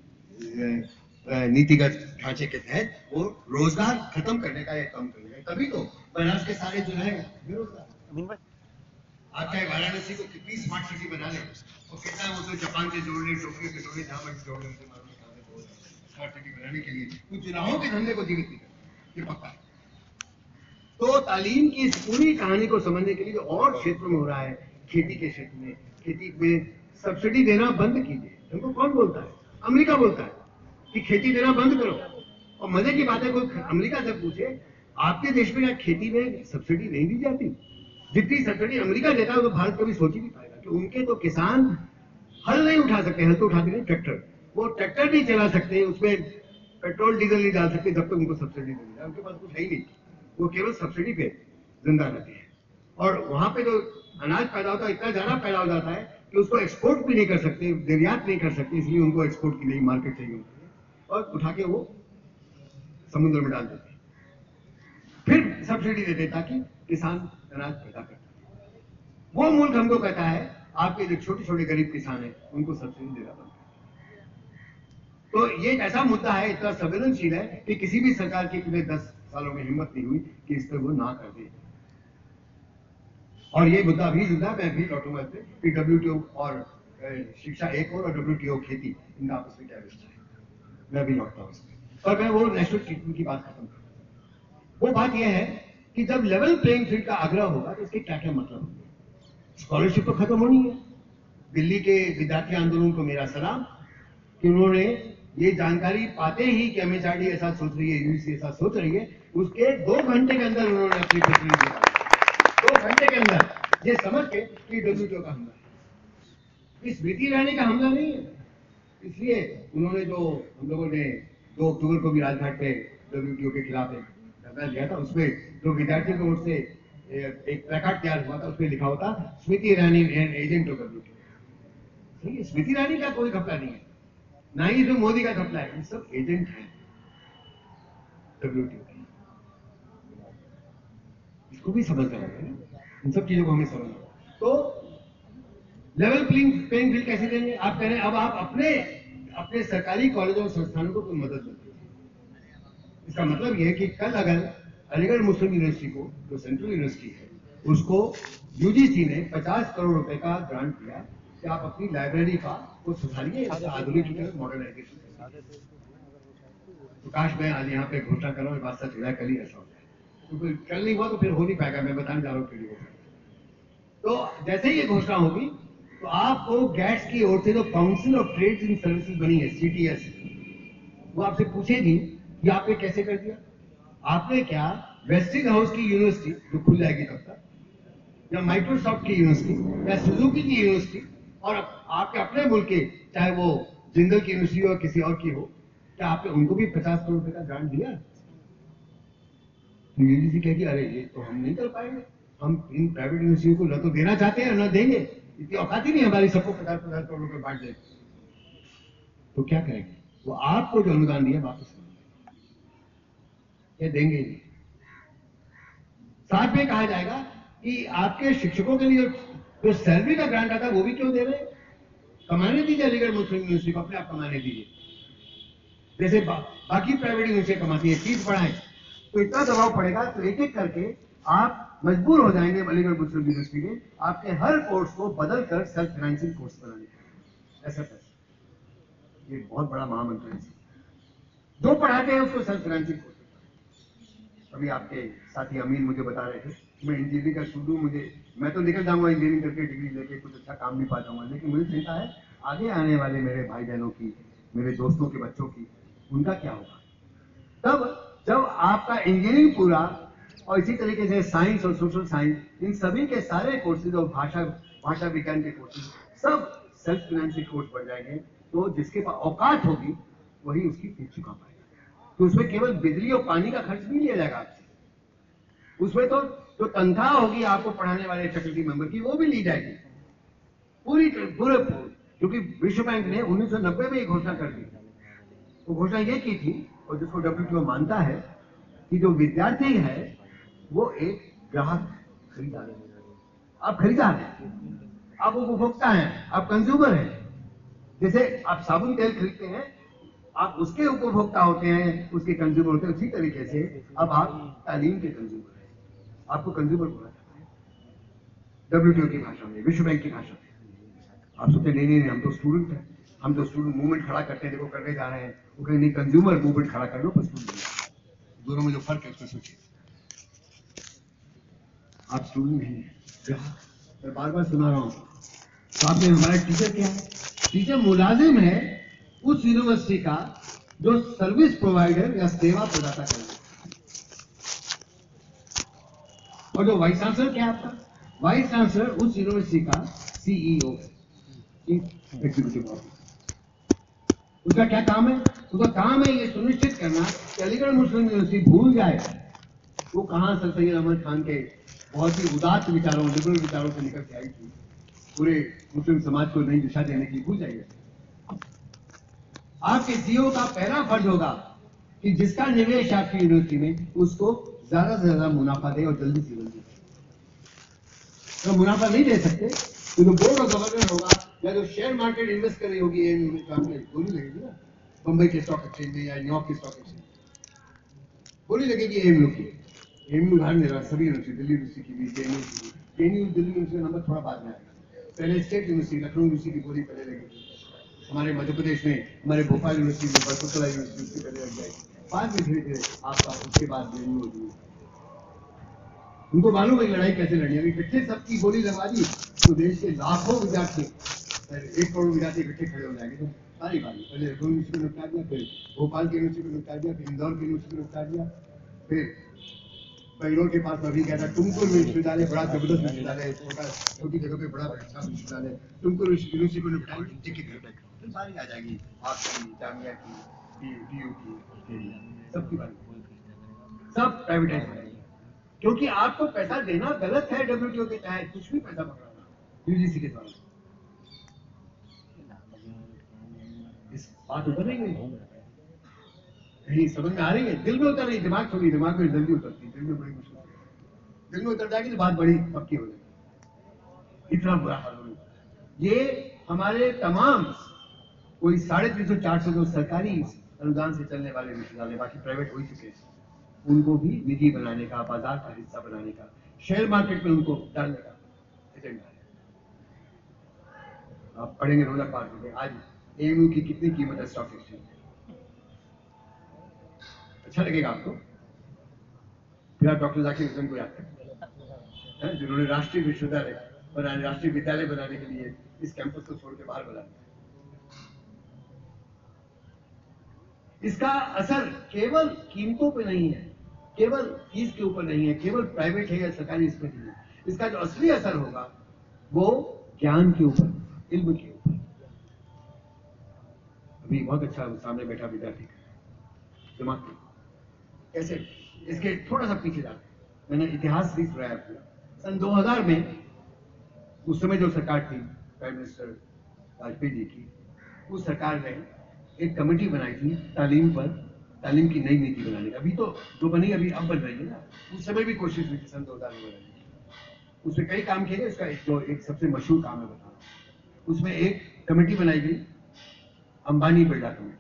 नीतिगत ढांचे के तहत वो रोजगार खत्म करने का या कम करने का। तभी तो बनारस के सारे जो है बेरोजगार। आप चाहे वाराणसी को कितनी स्मार्ट सिटी बना ले और कितना वो तो जापान से जोड़ ले, टोक्यो से जोड़ ले, जहां मर्जी जोड़ ले, स्मार्ट सिटी बनाने के लिए कुछ चुनावों के धंधे को जीवित नहीं करते, ये पक्का है। तो तालीम की इस पूरी कहानी को समझने के लिए जो और क्षेत्र में हो रहा है, खेती के क्षेत्र में, खेती में सब्सिडी देना बंद कीजिए। हमको कौन बोलता है? अमेरिका बोलता है कि खेती देना बंद करो। और मजे की बात है, कोई अमेरिका से पूछे आपके देश में क्या खेती में सब्सिडी नहीं दी जाती? जितनी सब्सिडी अमेरिका देता है वो भारत कभी सोच ही नहीं पाएगा कि उनके तो किसान हल नहीं उठा सकते, हल तो उठाते नहीं, ट्रैक्टर, वो ट्रैक्टर नहीं चला सकते, उसमें पेट्रोल डीजल नहीं डाल सकते जब तक उनको सब्सिडी नहीं मिला। उनके पास कुछ है ही नहीं, वो केवल सब्सिडी पे जिंदा रहते हैं। और वहां पे जो अनाज पैदा होता है इतना ज्यादा पैदा हो जाता है कि उसको एक्सपोर्ट भी नहीं कर सकते, निर्यात नहीं कर सकते, इसलिए उनको एक्सपोर्ट की नई मार्केट चाहिए होती है और उठा के वो समुद्र में डाल देते हैं, फिर सब्सिडी देते ताकि किसान अनाज पैदा करता है। वो मुल्क हमको कहता है आपके जो छोटे छोटे गरीब किसान हैं उनको सब्सिडी देना पड़ता है। तो ये एक ऐसा मुद्दा है, इतना संवेदनशील है कि किसी भी सरकार की पूरे दस सालों में हिम्मत नहीं हुई कि इस पर वो ना कर दे। और ये मुद्दा भी जिंदा, मैं भी लौटूंगा इस पे कि डब्ल्यूटीओ और शिक्षा एक और डब्ल्यूटीओ खेती, इनका आपस में क्या रिश्ता है, मैं भी लौटता हूँ इस पर। और मैं वो नेशनल ट्रीटमेंट की बात खत्म करूँ। वो बात यह है कि जब लेवल प्लेइंग फील्ड का आग्रह होगा तो इसके क्या क्या मतलब होंगे। स्कॉलरशिप तो खत्म होनी है। दिल्ली के विद्यार्थी आंदोलन को मेरा सलाम कि उन्होंने ये जानकारी पाते ही कि एमएचआरडी ऐसा सोच रही है, यूजीसी ऐसा सोच रही है, उसके दो घंटे के अंदर उन्होंने अपनी टिप्पणी दी। दो घंटे के अंदर ये समझ के कि डब्ल्यूटीओ का हमला है, इस स्मृति ईरानी का हमला नहीं है। इसलिए उन्होंने जो हम लोगों ने दो अक्टूबर को भी राजघाट पे डब्ल्यूटीओ के खिलाफ एक धरना दिया था, उसमें जो विद्यार्थियों की ओर से एक प्लेकार्ड तैयार हुआ था, उसमें लिखा होता Smriti Irani agent of WTO. Smriti Irani का कोई घपला नहीं है, ना ही जो मोदी का घपला है, ये सब एजेंट है डब्ल्यूटीओ की। इसको भी समझना होगा ना, इन सब चीजों को हमें समझना होगा। तो लेवल प्लेइंग फील्ड कैसे देंगे? आप कह रहे हैं अब आप अपने अपने सरकारी कॉलेजों और संस्थानों को कोई मदद नहीं देंगे। इसका मतलब यह है कि कल अगर अलीगढ़ मुस्लिम यूनिवर्सिटी को, जो सेंट्रल यूनिवर्सिटी है, उसको यूजीसी ने पचास करोड़ रुपए का ग्रांट दिया कि आप अपनी लाइब्रेरी का को सुधारिए, आधुनिकीकरण, मॉडर्नाइजेशन। तो काश मैं आज यहाँ पे घोषणा कर रहा हूँ, बात सच है, कल ही ऐसा हो जाए। तो कल नहीं हुआ तो फिर हो नहीं पाएगा, मैं बताने जा रहा हूँ फिर होगा। तो जैसे ही ये घोषणा होगी तो आपको गैट्स की ओर से जो Council of Trades and Services बनी है, सीटीएस, वो आपसे पूछेगी कि आपने कैसे कर दिया। आपने क्या वेस्टिंग हाउस की यूनिवर्सिटी जो खुल जाएगी तब तक, या माइक्रोसॉफ्ट की यूनिवर्सिटी, या सुजुकी की यूनिवर्सिटी, और आपके अपने मुल्क के, चाहे वो जिंदल की यूनिवर्सिटी हो किसी और की हो, क्या आपने उनको भी पचास करोड़ रुपए का ग्रांट दिया? यूजीसी कहेगी अरे ये तो हम नहीं कर पाएंगे, हम इन प्राइवेट यूनिवर्सिटियों को न तो देना चाहते हैं न देंगे, इतनी औकात ही नहीं हमारी, सबको पचास पचास करोड़ रुपए बांट देंगे। तो क्या करेंगे? वो आपको जो अनुदान दिया वापस ये देंगे नहीं। साथ में कहा जाएगा कि आपके शिक्षकों के लिए जो सैलरी का ग्रांट आता है वो भी क्यों दे रहे हैं? कमाने दीजिए अलीगढ़ मुस्लिम यूनिवर्सिटी को, अपने आप कमाने दीजिए, जैसे बा, बाकी प्राइवेट यूनिवर्सिटी कमाती है, फीस बढ़ाएं तो इतना दबाव पड़ेगा तो एक एक करके आप मजबूर हो जाएंगे अलीगढ़ मुस्लिम यूनिवर्सिटी में आपके हर कोर्स को बदल कर सेल्फ फाइनेंसिंग कोर्स बनाने के। ऐसा कैसे? ये बहुत बड़ा महामंत्र है। जो पढ़ाते हैं उसको सेल्फ फाइनेंसिंग कोर्स। अभी आपके साथी अमीन मुझे बता रहे थे मैं इंजीनियरिंग का स्टूडेंट, मुझे मैं तो निकल जाऊंगा इंजीनियरिंग करके, डिग्री लेके कुछ अच्छा काम भी पा जाऊंगा, लेकिन मुझे चिंता है आगे आने वाले मेरे भाई बहनों की, मेरे दोस्तों के बच्चों की, उनका क्या होगा तब जब आपका इंजीनियरिंग पूरा और इसी तरीके से साइंस और सोशल साइंस, इन सभी के सारे कोर्सेज और भाषा भाषा विज्ञान के कोर्सेज सब सेल्फ फाइनेंसिंग कोर्स बढ़ जाएंगे, तो जिसके पास औकात होगी वही उसकी फीस चुका पाएगा। तो उसमें केवल बिजली और पानी का खर्च नहीं लिया जाएगा आपसे, उसमें तो जो तनख्वाह होगी आपको पढ़ाने वाले फैकल्टी मेंबर की वो भी ली जाएगी पूरी पूरे, क्योंकि विश्व बैंक ने उन्नीस सौ नब्बे में एक घोषणा कर दी। वो घोषणा ये की थी, और जिसको डब्ल्यूटीओ मानता है, कि जो विद्यार्थी है वो एक ग्राहक खरीदार है। आप खरीदार हैं, आप उपभोक्ता हैं, आप कंज्यूमर हैं। जैसे आप साबुन तेल खरीदते हैं, आप उसके उपभोक्ता होते हैं, उसके कंज्यूमर होते हैं, उसी तरीके से अब आप तालीम के कंज्यूमर हैं, आपको कंज्यूमर बोला जाता है डब्ल्यूटीओ की भाषा में, विश्व बैंक की भाषा में। आप सोचते नहीं नहीं हम तो स्टूडेंट हैं, हम तो स्टूडेंट मूवमेंट खड़ा करते हैं, देखो करने जा रहे हैं, वो कहीं नहीं, कंज्यूमर मूवमेंट खड़ा कर लो, पर स्टूडेंट दोनों में जो फर्क है उसमें सोचिए। आप स्टूडेंट नहीं है, मैं बार बार सुना रहा हूं। तो आपने हमारा टीचर क्या है? टीचर मुलाजिम है उस यूनिवर्सिटी का जो सर्विस प्रोवाइडर या सेवा प्रदाता करे, और जो वाइस चांसलर क्या है आपका? वाइस चांसलर उस यूनिवर्सिटी का सीईओ है, चीफ एग्जीक्यूटिव ऑफिसर। उसका क्या काम है? उसका काम है ये सुनिश्चित करना कि अलीगढ़ मुस्लिम यूनिवर्सिटी भूल जाए वो कहां सर सैयद अहमद खान के बहुत ही उदात्त विचारों, लिबरल विचारों से निकल के आई थी, पूरे मुस्लिम समाज को नई दिशा देने की भूल जाइए। आपके सीईओ का पहला फर्ज होगा कि जिसका निवेश आपकी यूनिवर्सिटी में, उसको ज्यादा से ज्यादा मुनाफा दे और जल्दी से जल्दी। तो मुनाफा नहीं दे सकते तो जो बोर्ड ऑफ गवर्नर होगा या जो शेयर मार्केट इन्वेस्ट कर रही होगी एएमयू में, तो आपने गोली लगेगी ना, बंबई के स्टॉक एक्सचेंज में या न्यूयॉर्क के स्टॉक एक्सचेंज में गोली लगेगी एएमयू की। एएमयू उदाहरण दे रहा, सभी यूनिवर्सिटी, दिल्ली यूनिवर्सिटी की भी, जेएनयू की भी। जेएनयू दिल्ली यूनिवर्सिटी का नंबर थोड़ा बाद में आएगा, पहले स्टेट यूनिवर्सिटी लखनऊ यूनिवर्सिटी की गोली पहले लगेगी, हमारे मध्य प्रदेश में हमारे भोपाल यूनिवर्सिटी में बरकतुल्लाह यूनिवर्सिटी पहले लग जाएगी, बाद में धीरे धीरे आपका, उसके बाद जेएनयू होगी। उनको मालूम है लड़ाई कैसे लड़नी है। इकट्ठे सबकी गोली लगवा दी तो देश के लाखों विद्यार्थी, एक करोड़ विद्यार्थी इकट्ठे खड़े हो जाएंगे, तो सारी बात पहले लखनऊ यूनिवर्सिटी को निपटा दिया, फिर भोपाल की यूनिवर्सिटी को निपटा दिया, फिर इंदौर की यूनिवर्सिटी को निपटा दिया, फिर बेंगलोर के पास अभी क्या था, टुमकुर विश्वविद्यालय, बड़ा जबरदस्त विश्वविद्यालय, छोटा छोटी जगह पे बड़ा अच्छा विश्वविद्यालय, टुमकुर यूनिवर्सिटी को निपटाएंगे, एक एक घंटे फिर बारी आ जाएगी आपकी, जामिया की, टीयू की, सबकी बारी, सब प्राइवेटाइज हो जाएगी। क्योंकि आपको पैसा देना गलत है, डब्ल्यूटीओ के तहत कुछ भी पैसा पकड़ाना यूजीसी के द्वारा। इस बात उतर नहीं गई, कहीं समझ में आ रही है? दिल में उतर रही, दिमाग छोड़ी, दिमाग में जल्दी उतरती, दिल में बड़ी मुश्किल, दिल में उतर जाएगी तो बात बड़ी पक्की हो जाएगी। इतना बुरा हाल हो रहा। ये हमारे तमाम कोई साढ़े तीन सौ चार सौ जो सरकारी अनुदान से चलने वाले विश्वविद्यालय, बाकी प्राइवेट हो ही चुके हैं, उनको भी निधि बनाने का, बाजार का हिस्सा बनाने का, शेयर मार्केट में उनको डालने का एजेंडा है। आप पढ़ेंगे रोलक पार्क में आज एएमयू की कितनी कीमत है स्टॉक एक्सचेंज में, अच्छा लगेगा आपको। फिर आप डॉक्टर जाकिर हुसैन को याद करें, जिन्होंने राष्ट्रीय विश्वविद्यालय बनाने, राष्ट्रीय विद्यालय बनाने के लिए इस कैंपस को छोड़ के बाहर बना दिया। इसका असर केवल कीमतों पे नहीं है, केवल फीस के ऊपर नहीं है, केवल प्राइवेट है या सरकारी इसमें नहीं है। इसका जो असली असर होगा वो ज्ञान के ऊपर, इल्म के ऊपर। अभी बहुत अच्छा सामने बैठा विद्यार्थी दिमाग में कैसे, इसके थोड़ा सा पीछे जाते, मैंने इतिहास भी सुनाया पूरा। सन दो हज़ार में उस समय जो सरकार थी प्राइम मिनिस्टर वाजपेयी जी की, उस सरकार ने एक कमेटी बनाई थी तालीम पर, तालीम की नई नीति बनाने का। अभी तो जो बनी अभी अब बन रही है ना, उस समय भी कोशिश हुई थी सन दो हज़ार में बनाने की। उसमें कई काम किए गए, उसका एक जो एक सबसे मशहूर काम है बता रहा हूं। उसमें एक कमेटी बनाई गई, अंबानी बिरला कमेटी,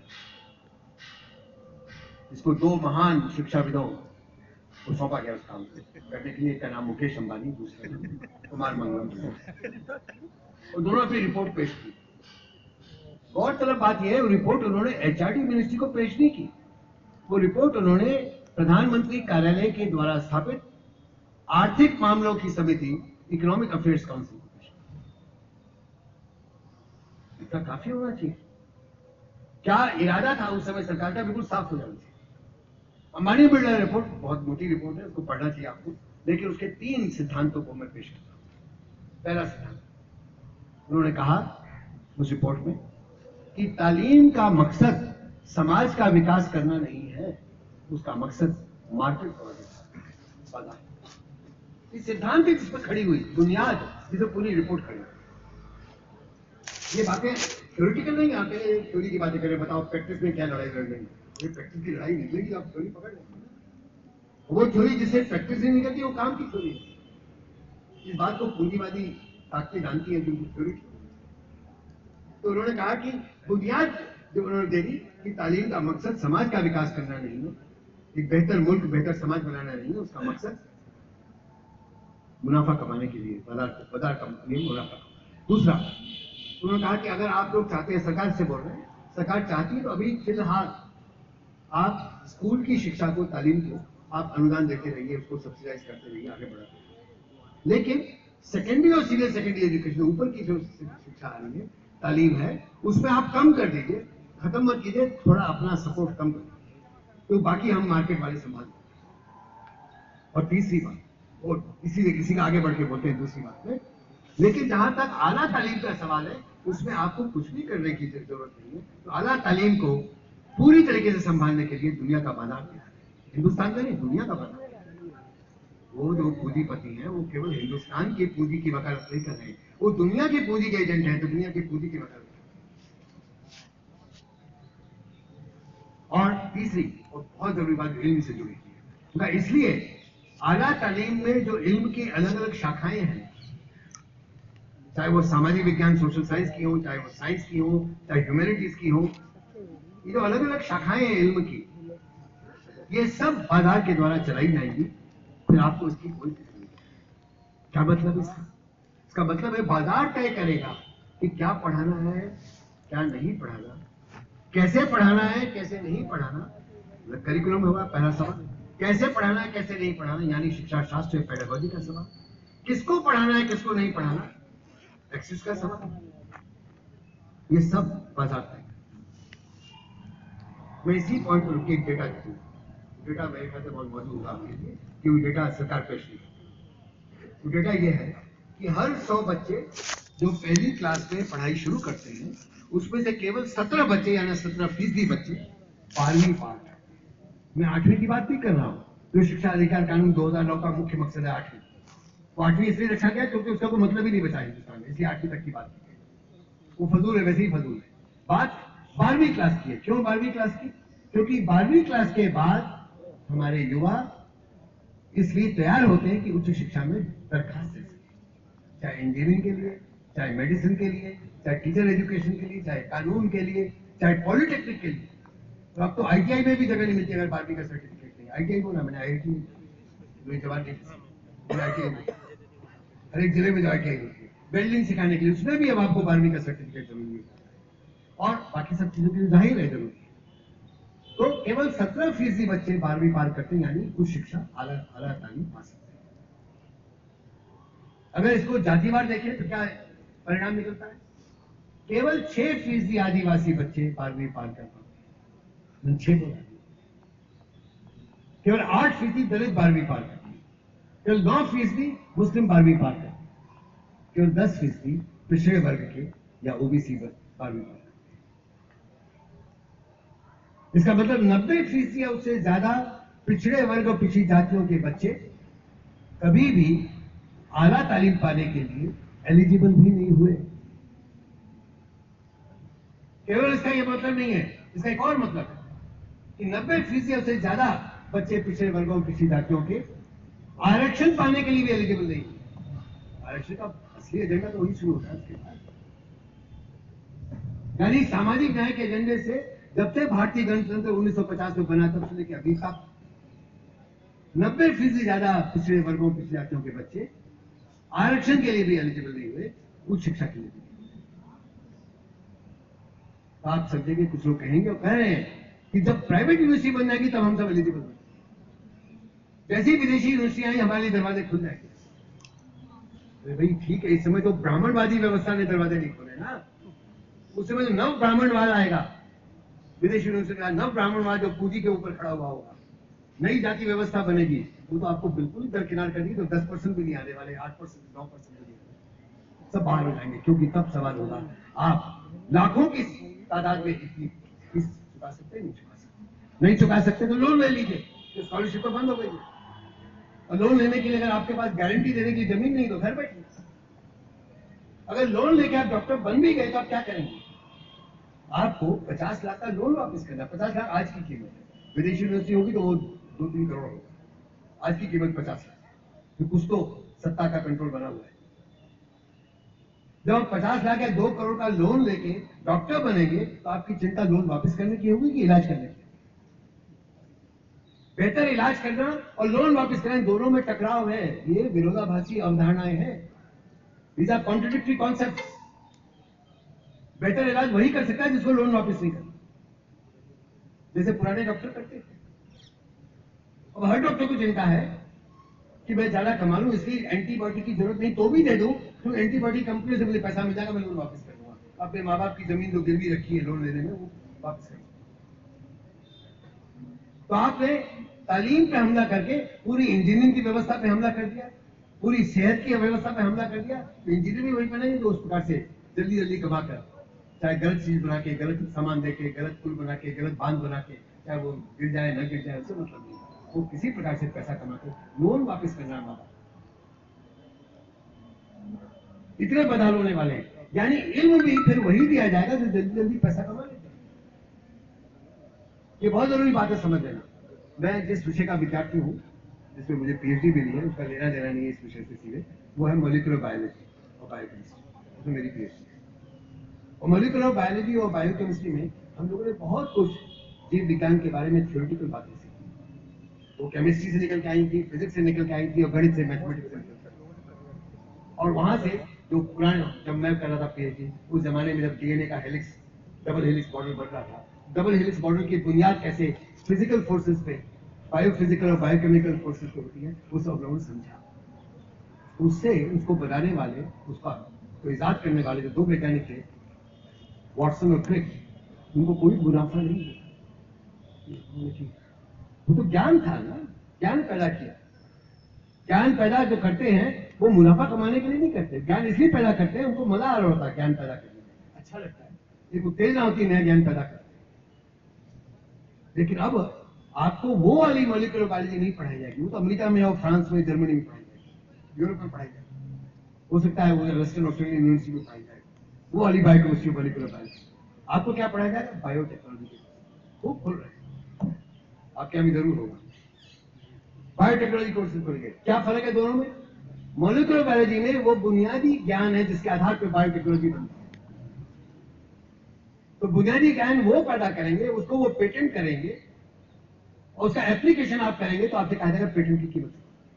इसको दो महान शिक्षाविदों को सौंपा गया उस काम करने के लिए। एक का नाम मुकेश अंबानी, दूसरे नाम कुमार मंगलम, और दोनों अपनी रिपोर्ट पेश की। गौरतलब बात यह है, वो रिपोर्ट उन्होंने एचआरडी मिनिस्ट्री को पेश नहीं की, वो रिपोर्ट उन्होंने प्रधानमंत्री कार्यालय के द्वारा स्थापित आर्थिक मामलों की समिति, इकोनॉमिक अफेयर्स काउंसिल को पेश की। इतना काफी होना चाहिए। क्या इरादा था उस समय सरकार का, बिल्कुल साफ हो जाना चाहिए। अंबानी बिरला रिपोर्ट बहुत मोटी रिपोर्ट है, उसको पढ़ना चाहिए आपको, लेकिन उसके तीन सिद्धांतों को मैं पेश करता हूं। पहला सिद्धांत, उन्होंने कहा उस रिपोर्ट में कि तालीम का मकसद समाज का विकास करना नहीं है, उसका मकसद मार्केट बाजार। इस सिद्धांत जिस पर खड़ी हुई बुनियाद, जिस पर पूरी रिपोर्ट खड़ी हुई। ये बातें थ्योरेटिकल नहीं, आते थ्योरी की बातें करें, बताओ प्रैक्टिस में क्या लड़ाई लड़ रही है। ये प्रैक्टिस की लड़ाई निकलेगी, आप थ्योरी पकड़ लेंगे। वो थ्योरी जिससे प्रैक्टिस नहीं निकलती, वो काम की थ्योरी है। इस बात को पूंजीवादी ताकतें जानती है, जो थ्योरी। तो उन्होंने कहा कि बुनियाद जो उन्होंने दे दी कि तालीम का मकसद समाज का विकास करना नहीं है, एक बेहतर मुल्क, बेहतर समाज बनाना नहीं है, उसका मकसद मुनाफा कमाने के लिए, बाजार बाजार का लिए मुनाफा। दूसरा, उन्होंने कहा कि अगर आप लोग चाहते हैं, सरकार से बोल रहे हैं, सरकार चाहती है तो अभी फिलहाल आप स्कूल की शिक्षा को, तालीम को आप अनुदान देते रहिए, उसको सब्सिडाइज करते रहिए, आगे बढ़ाते रहिए। लेकिन सेकेंडरी और सीनियर सेकेंडरी एजुकेशन, ऊपर की जो शिक्षा आ रही है, तालीम है, उसमें आप कम कर दीजिए, खत्म मत कीजिए, थोड़ा अपना सपोर्ट कम कर दीजिए, तो बाकी हम मार्केट वाले संभाल। और तीसरी बात, और इसीलिए किसी का आगे बढ़ के बोलते हैं दूसरी बात में, लेकिन जहां तक आला तालीम का सवाल है, उसमें आपको कुछ भी करने की जरूरत नहीं है। तो आला तालीम को पूरी तरीके से संभालने के लिए दुनिया का बाजार तैयार है, हिंदुस्तान का नहीं, दुनिया का बाजार। वो जो पूंजीपति है, वो केवल हिंदुस्तान की पूंजी की वकालत नहीं कर रहे, वो दुनिया की पूंजी के एजेंट है, तो दुनिया की पूंजी की वकालत। और तीसरी और बहुत जरूरी बात इल्म से जुड़ी है, इसलिए आला तालीम में जो इल्म की अलग अलग शाखाएं हैं, चाहे वो सामाजिक विज्ञान सोशल साइंस की हो, चाहे वो साइंस की हो, चाहे ह्यूमैनिटीज की हो, ये जो अलग अलग शाखाएं हैं इल्म की, ये सब बाजार के द्वारा चलाई जाएंगी। फिर आपको इसकी कोई फिक्र नहीं। क्या मतलब इसका? इसका मतलब है बाजार तय करेगा कि क्या पढ़ाना है, क्या नहीं पढ़ाना, कैसे पढ़ाना है, कैसे नहीं पढ़ाना। करिकुलम होगा पहला सवाल, कैसे पढ़ाना है, कैसे नहीं पढ़ाना, यानी शिक्षा शास्त्र पेडागोजी का सवाल। किसको पढ़ाना है, किसको नहीं पढ़ाना, एक्सेस का सवाल। ये सब बाजार तय। मैं इसी पॉइंट पर रुके एक डेटा देखूँ, डेटा मेरे ख्याल से बहुत मौजूद होगा आपके लिए, कि वो डेटा सरकार पेश नहीं। वो डेटा ये है कि हर सौ बच्चे जो पहली क्लास में पढ़ाई शुरू करते हैं, उसमें से केवल सत्रह बच्चे, यानी सत्रह फीसदी बच्चे बारहवीं पार करते हैं। मैं आठवीं की बात नहीं कर रहा हूँ, जो शिक्षा अधिकार कानून दो हजार नौ का मुख्य मकसद है आठवीं। वो आठवीं इसलिए रखा गया क्योंकि उसका कोई मतलब ही नहीं बचा हिंदुस्तान में, इसलिए आठवीं तक की बात की गई। वो फजूल है, वैसे ही फजूल है। बात बारहवीं क्लास की है। क्यों बारहवीं क्लास की? क्योंकि बारहवीं क्लास के बाद हमारे युवा इसलिए तैयार होते हैं कि उच्च शिक्षा में दरखास्त दे सके, चाहे इंजीनियरिंग के लिए, चाहे मेडिसिन के लिए, चाहे टीचर एजुकेशन के लिए, चाहे कानून के लिए, चाहे पॉलिटेक्निक के लिए। तो अब तो आईटीआई में भी जगह नहीं मिलती अगर बारहवीं का सर्टिफिकेट नहीं। आईटीआई बोला मैंने, आईआईटी जवाब नहीं, हर एक जिले में जो आईटीआई होती है वेल्डिंग सिखाने के लिए, उसमें भी अब आपको बारहवीं का सर्टिफिकेट जरूरी है, और बाकी सब चीजों के लिए जाहिर है जरूरी। तो केवल सत्रह फीसदी बच्चे बारहवीं पार करते हैं, यानी उच्च शिक्षा आला आला तालीम पा सकते हैं। अगर इसको जातिवार देखें तो क्या परिणाम निकलता है? केवल छह फीसदी आदिवासी बच्चे बारहवीं पार कर पाते हैं, छह बोला। केवल आठ फीसदी दलित बारहवीं पार करते हैं, केवल नौ फीसदी मुस्लिम बारहवीं पार करते हैं, केवल दस फीसदी पिछड़े वर्ग के या ओबीसी बारहवीं पार। इसका मतलब नब्बे फीसदी या उससे ज्यादा पिछड़े वर्ग और पिछड़ी जातियों के बच्चे कभी भी आला तालीम पाने के लिए एलिजिबल भी नहीं हुए। केवल इसका यह मतलब नहीं है, इसका एक और मतलब है कि नब्बे फीसदी उससे ज्यादा बच्चे पिछड़े वर्गों और पिछड़ी जातियों के आरक्षण पाने के लिए भी एलिजिबल नहीं। आरक्षण का असली एजेंडा तो वही शुरू होता है उसके बाद, यानी सामाजिक न्याय के एजेंडे से जब से भारतीय गणतंत्र उन्नीस सौ पचास में बना तब से लेकर अभी तक नब्बे फीसदी ज्यादा पिछड़े वर्गों पिछड़ी जातियों के बच्चे आरक्षण के लिए भी एलिजिबल नहीं हुए, उच्च शिक्षा के लिए भी। तो आप सब जगह कुछ लोग कहेंगे और कह रहे हैं कि जब प्राइवेट यूनिवर्सिटी बन जाएगी तब हम सब एलिजिबल होंगे, जैसी विदेशी यूनिवर्सिटी आई हमारे लिए दरवाजे खुल जाएंगे। अरे भाई ठीक है, इस समय तो ब्राह्मणवादी व्यवस्था ने दरवाजे नहीं खोले ना, उस समय तो नव ब्राह्मणवाद आएगा, विदेशी यूनिवर्सिटी का नव ब्राह्मणवाद जो पूंजी के ऊपर खड़ा हुआ होगा, नई जाति व्यवस्था बनेगी, वो तो आपको बिल्कुल ही दरकिनार करेगी। तो दस परसेंट भी नहीं आने वाले, आठ परसेंट नौ परसेंट भी नहीं, सब बाहर हो जाएंगे। क्योंकि तब सवाल होगा आप लाखों की तादाद में इतनी फीस चुका सकते नहीं चुका सकते नहीं चुका सकते तो लोन ले लीजिए, तो स्कॉलरशिप तो बंद हो गई है। और लोन लेने के लिए अगर आपके पास गारंटी देने की जमीन नहीं तो घर बैठिए। अगर लोन लेके आप डॉक्टर बन भी गए तो आप क्या करेंगे? आपको पचास लाख का लोन वापस करना। पचास लाख आज की कीमत है, विदेशी यूनिवर्सिटी होगी तो वो दो तीन करोड़ होगा। आज की कीमत पचास लाख, तो कुछ तो सत्ता का कंट्रोल बना हुआ है। जब आप पचास लाख या दो करोड़ का लोन लेके डॉक्टर बनेंगे तो आपकी चिंता लोन वापस करने की होगी कि इलाज करने की? बेहतर इलाज करना और लोन वापस करना, दोनों में टकराव है। ये विरोधाभासी अवधारणाएं हैं। These are contradictory concepts. बेहतर इलाज वही कर सकता है जिसको लोन वापस नहीं करना, जैसे पुराने डॉक्टर करते थे। अब हर डॉक्टर को चिंता है कि मैं ज्यादा कमा लूं, इसलिए एंटीबायोटिक की जरूरत नहीं तो भी दे दूं, तो एंटीबायोटिक कंपनी से मुझे पैसा मिल जाएगा, मैं लोन वापस कर दूंगा। अपने माँ बाप की जमीन जो गिरवी रखी है लोन लेने में, वो वापस कर। तो आपने तालीम पे हमला करके पूरी इंजीनियरिंग की व्यवस्था पे हमला कर दिया, पूरी सेहत की व्यवस्था पे हमला कर दिया। तो इंजीनियर भी वही बनेंगे जो उस प्रकार से जल्दी जल्दी कमा कर, चाहे गलत चीज बना के, गलत सामान दे के, गलत पुल बना के, गलत बांध बना के, चाहे वो गिर जाए न गिर जाए, उससे मतलब नहीं। वो किसी प्रकार से पैसा कमा के लोन वापस करना है। माता इतने बदहाल होने वाले हैं, यानी इल्म भी फिर वही दिया जाएगा जो जल्दी जल्दी पैसा कमा लेते हैं। ये बहुत जरूरी बात है समझ लेना। मैं जिस विषय का विद्यार्थी हूँ, जिसमें मुझे पीएचडी भी नहीं है, उसका लेना देना नहीं है इस विषय से सीधे, वो है मॉलिक्यूलर बायोलॉजी और बायोकेमिस्ट्री। उसमें मेरी पीएचडी है। और मॉलिक्यूलर बायोलॉजी और बायोकेमिस्ट्री में हम लोगों ने बहुत कुछ जीव विज्ञान के बारे में थ्योरेटिकल बातें सीखी। वो केमिस्ट्री से निकल के आई थी, फिजिक्स से निकल के आई थी और गणित से, मैथमेटिक्स से निकल के। और वहां से जो पुराने, जब मैं कर रहा था पीएचडी, उस जमाने में जब डीएनए का हेलिक्स, डबल हेलिक्स मॉडल बन रहा था, डबल हेलिक्स मॉडल की बुनियाद कैसे फिजिकल फोर्सेस पे, बायोफिजिकल और बायोकेमिकल फोर्सेस पे होती है, वो सब लोगों ने समझा। उससे उसको बनाने वाले, उसका तो इजाद करने वाले जो दो वैज्ञानिक थे, वॉटसन और क्रिक, उनको कोई मुनाफा नहीं हुआ। वो तो ज्ञान था ना, ज्ञान पैदा किया। ज्ञान पैदा जो करते हैं वो मुनाफा कमाने के लिए नहीं करते, ज्ञान इसलिए पैदा करते हैं, उनको मजा आ रहा होता है ज्ञान पैदा करने में, अच्छा लगता है, एक उत्तेजना होती है नया ज्ञान पैदा करते हैं। लेकिन अब आपको वो वाली मॉलिक्यूलर बायोलॉजी नहीं पढ़ाई जाएगी, वो तो अमेरिका में और फ्रांस में, जर्मनी में पढ़ाई जाएगी, यूरोप में पढ़ाई जाएगी, हो सकता है वो वेस्टर्न ऑस्ट्रेलियन यूनिवर्सिटी में पढ़ाई जाएगी, वो वाली बायोकेमिस्ट्री, मॉलिक्यूलर बायोलॉजी। आपको क्या पढ़ाया जाएगा? बायोटेक्नोलॉजी। वो खुल रहे हैं, आपके यहाँ भी जरूर होगा बायोटेक्नोलॉजी कोर्सेज खुल गए। क्या फर्क है दोनों में? मॉलिक्यूलर बायोलॉजी में वो बुनियादी ज्ञान है जिसके आधार पर बायोटेक्नोलॉजी बनती है। तो बुनियादी ज्ञान वो पैदा करेंगे, उसको वो पेटेंट करेंगे और उसका एप्लीकेशन आप करेंगे तो आपसे कहा जाएगा पेटेंट की कीमत।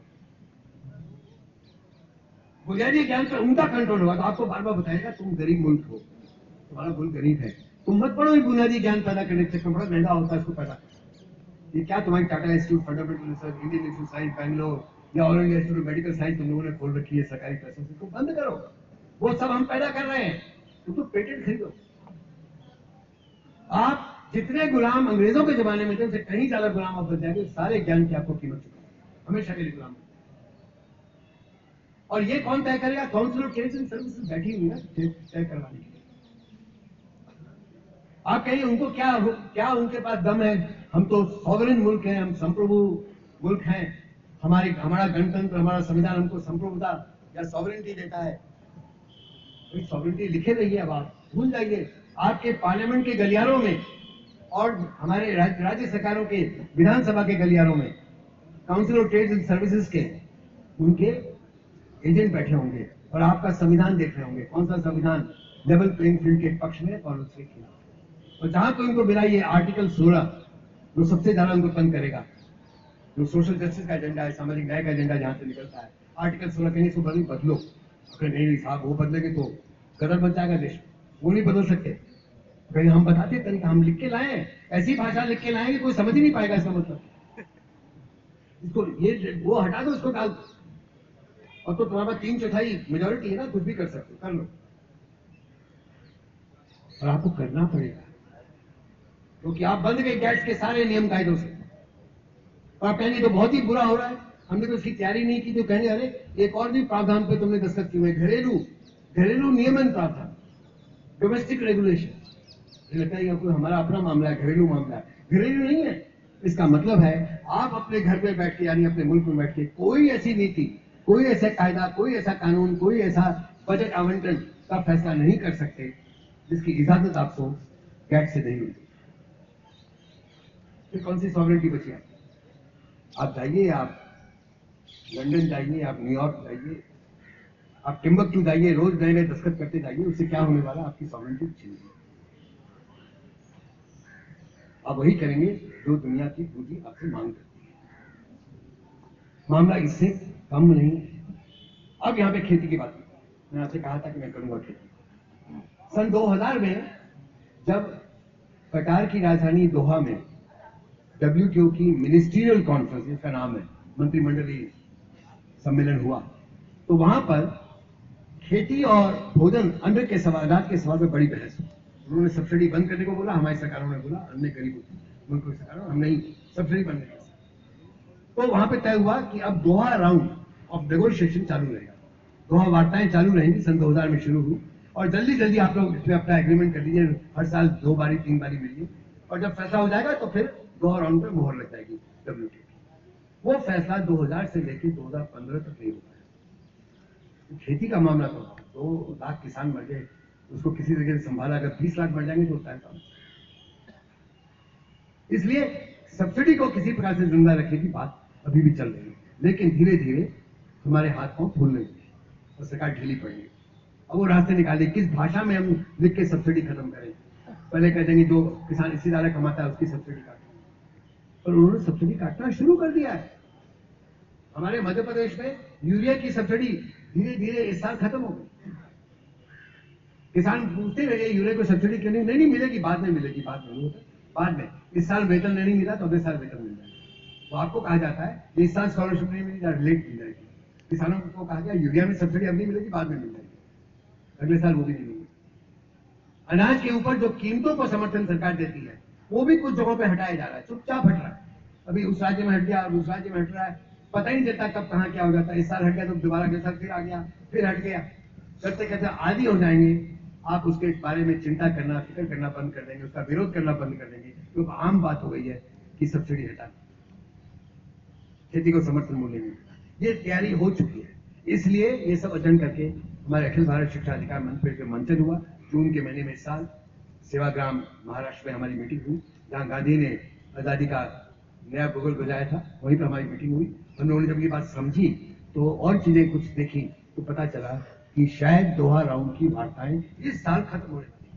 बुनियादी ज्ञान पर उनका कंट्रोल होगा तो आपको बार बार बताएगा तुम गरीब मुल्क हो, तुम्हारा मुल्क गरीब है, तुम मत पढ़ो। बुनियादी ज्ञान पैदा करने के चक्कर बड़ा महंगा होता है इसको पैदा करना। ये क्या तुम्हारी Tata Institute Fundamental Research, Indian Institute Science Bangalore या All India Institute of Medical Science तुम लोगों ने खोल रखी है सरकारी पैसों से, तो बंद करो। वो सब हम पैदा कर रहे हैं, तुम तो पेटेंट खरीदो। आप जितने गुलाम अंग्रेजों के जमाने में थे उनसे कहीं ज्यादा गुलाम आप बन जाएंगे। सारे ज्ञान की आपको कीमत चुकाएंगे, हमेशा के लिए गुलाम। और ये कौन तय करेगा? Council of Trades and Services बैठी हुई ना तय करवाने के लिए। आप कहिए उनको क्या क्या उनके पास दम है? हम तो सॉवरेन मुल्क हैं, हम संप्रभु मुल्क हैं, हमारे हमारा गणतंत्र, हमारा संविधान हमको संप्रभुता या सॉवरेनिटी देता है। सॉवरेनिटी लिखे रहिए, अब आप भूल जाइए। आपके पार्लियामेंट के गलियारों में और हमारे राज्य, राज्य सरकारों के विधानसभा के गलियारों में Council of Trades and Services के उनके एजेंट बैठे होंगे और आपका संविधान देख रहे होंगे। कौन सा संविधान? लेवल प्लेइंग फील्ड के पक्ष में और उसके खिलाफ। और जहां कोई उनको मिला ये आर्टिकल सोलह जो सबसे ज्यादा उनको तंग करेगा, जो सोशल जस्टिस का एजेंडा है, सामाजिक न्याय का एजेंडा जहां से निकलता है, आर्टिकल सोलह कहीं से बदलो बदलो। अगर नहीं साहब वो बदलेंगे तो गदर बन जाएगा देश, वो नहीं बदल सकते। कहीं हम बताते तरीका हम लिख के लाए, ऐसी भाषा लिख के लाएंगे कोई समझ ही नहीं पाएगा इसका मतलब। इसको ये वो हटा दो, इसको डाल दो, और तो तुम्हारे पास तीन चौथाई मेजोरिटी है ना, कुछ भी कर सकते हो, कर लो। और आपको करना पड़ेगा क्योंकि आप बंद गए गैट्स के सारे नियम कायदों से। और आप कहेंगे तो बहुत ही बुरा हो रहा है, हमने तो इसकी तैयारी नहीं की, तो कहेंगे अरे एक और भी प्रावधान पे तुमने दस्तखत किए हुए, घरेलू घरेलू नियमन प्रावधान। डोमेस्टिक रेगुलेशन, मुझे लगता है कि कोई हमारा अपना मामला है, घरेलू मामला है, घरेलू नहीं है। इसका मतलब है आप अपने घर में बैठ के यानी अपने मुल्क में बैठ के कोई ऐसी नीति, कोई ऐसा कायदा, कोई ऐसा कानून, कोई ऐसा बजट आवंटन का फैसला नहीं कर सकते जिसकी इजाजत आपको गैट से नहीं मिलती। फिर कौन सी सॉवरेनिटी बची है? आप जाइए, आप लंदन जाइए, आप न्यूयॉर्क जाइए, आप टिम्बकटू जाइए, रोज नए नए दस्तखत करते जाइए, उससे क्या होने वाला? आपकी सॉवरेनिटी छीन ली। आप वही करेंगे जो दुनिया की पूंजी आपसे मांग करती है। मामला इससे कम नहीं है। अब यहां पे खेती की बात की, मैंने आपसे कहा था कि मैं करूंगा खेती। सन दो हज़ार में जब कतार की राजधानी दोहा में डब्ल्यूटीओ की मिनिस्ट्रियल कॉन्फ्रेंस, इसका नाम है मंत्रिमंडलीय सम्मेलन हुआ, तो वहां पर खेती और भोजन, अन्न के सवाल के सवाल पर बड़ी बहस हुई। उन्होंने सब्सिडी बंद करने को बोला, हमारी सरकारों ने बोला, अन्य गरीब मुल्कों की सरकारों हम नहीं, सब्सिडी बंद नहीं कर सकते। तो वहां पे तय हुआ कि अब दोहा राउंड ऑफ नेगोशिएशन चालू रहेगा, दोहा वार्ताएं चालू रहेंगी। सन दो हज़ार में शुरू हुई और जल्दी जल्दी आप लोग इसमें अपना एग्रीमेंट कर लीजिए, हर साल दो बारी तीन बारी मिलिए, और जब फैसला हो जाएगा तो फिर दोहा राउंड पर मोहर लग जाएगी डब्ल्यूटीओ की। वो फैसला दो हज़ार से लेकर दो हज़ार पंद्रह तक नहीं हुआ है। खेती का मामला तो दो लाख किसान मर गए, उसको किसी जगह से संभाला, अगर बीस लाख मर जाएंगे तो होता है काम। इसलिए सब्सिडी को किसी प्रकार से जिंदा रखने की बात अभी भी चल रही है, लेकिन धीरे धीरे हमारे हाथ पांव फूलने लगे और सरकार ढीली पड़ गई। अब वो रास्ते निकाले, किस भाषा में हम लिख के सब्सिडी खत्म करें। पहले कह देंगे जो किसान इससे ज्यादा कमाता है उसकी सब्सिडी काटेंगे, पर उन्होंने सब्सिडी काटना शुरू कर दिया है। हमारे मध्य प्रदेश में यूरिया की सब्सिडी धीरे धीरे इस साल खत्म हो गई। किसान पूछते रहे यूरिया को सब्सिडी क्यों नहीं? नहीं नहीं मिलेगी, बाद में मिलेगी, बाद में होता बाद में। इस साल वेतन नहीं मिला तो अगले साल वेतन मिल जाएगा। तो आपको कहा जाता है इस साल स्कॉलरशिप नहीं मिली, लेट मिल जाएगी। किसानों को कहा गया यूरिया में सब्सिडी अब नहीं मिलेगी, बाद में मिल जाएगी, अगले साल वो भी नहीं मिलेगी। अनाज के ऊपर जो कीमतों को समर्थन सरकार देती है वो भी कुछ जगहों पर हटाया जा रहा है, चुपचाप हट रहा है। अभी उस राज्य में हट गया, उस राज्य में हट रहा है, पता ही नहीं चलता कब कहां क्या हो जाता है। इस साल हट गया तो दोबारा अगले साल फिर आ गया, फिर हट गया, करते करते आदि हो जाएंगे। आप उसके बारे में चिंता करना, फिक्र करना बंद कर देंगे, उसका विरोध करना बंद कर देंगे, क्योंकि तो आम बात हो गई है कि सब्सिडी हटा, खेती को समर्थन मूल्य में ये तैयारी हो चुकी है। इसलिए ये सब अध्ययन करके हमारे अखिल भारत शिक्षा अधिकार मंच पर मंथन हुआ जून के महीने में इस साल। सेवाग्राम महाराष्ट्र में हमारी मीटिंग हुई, जहां गांधी ने आजादी का नया बुगल बजाया था, वहीं पर हमारी मीटिंग हुई। हम लोगों ने जब ये बात समझी तो और चीजें कुछ देखी तो पता चला कि शायद दोहा राउंड की वार्ताएं इस साल खत्म होने वाली।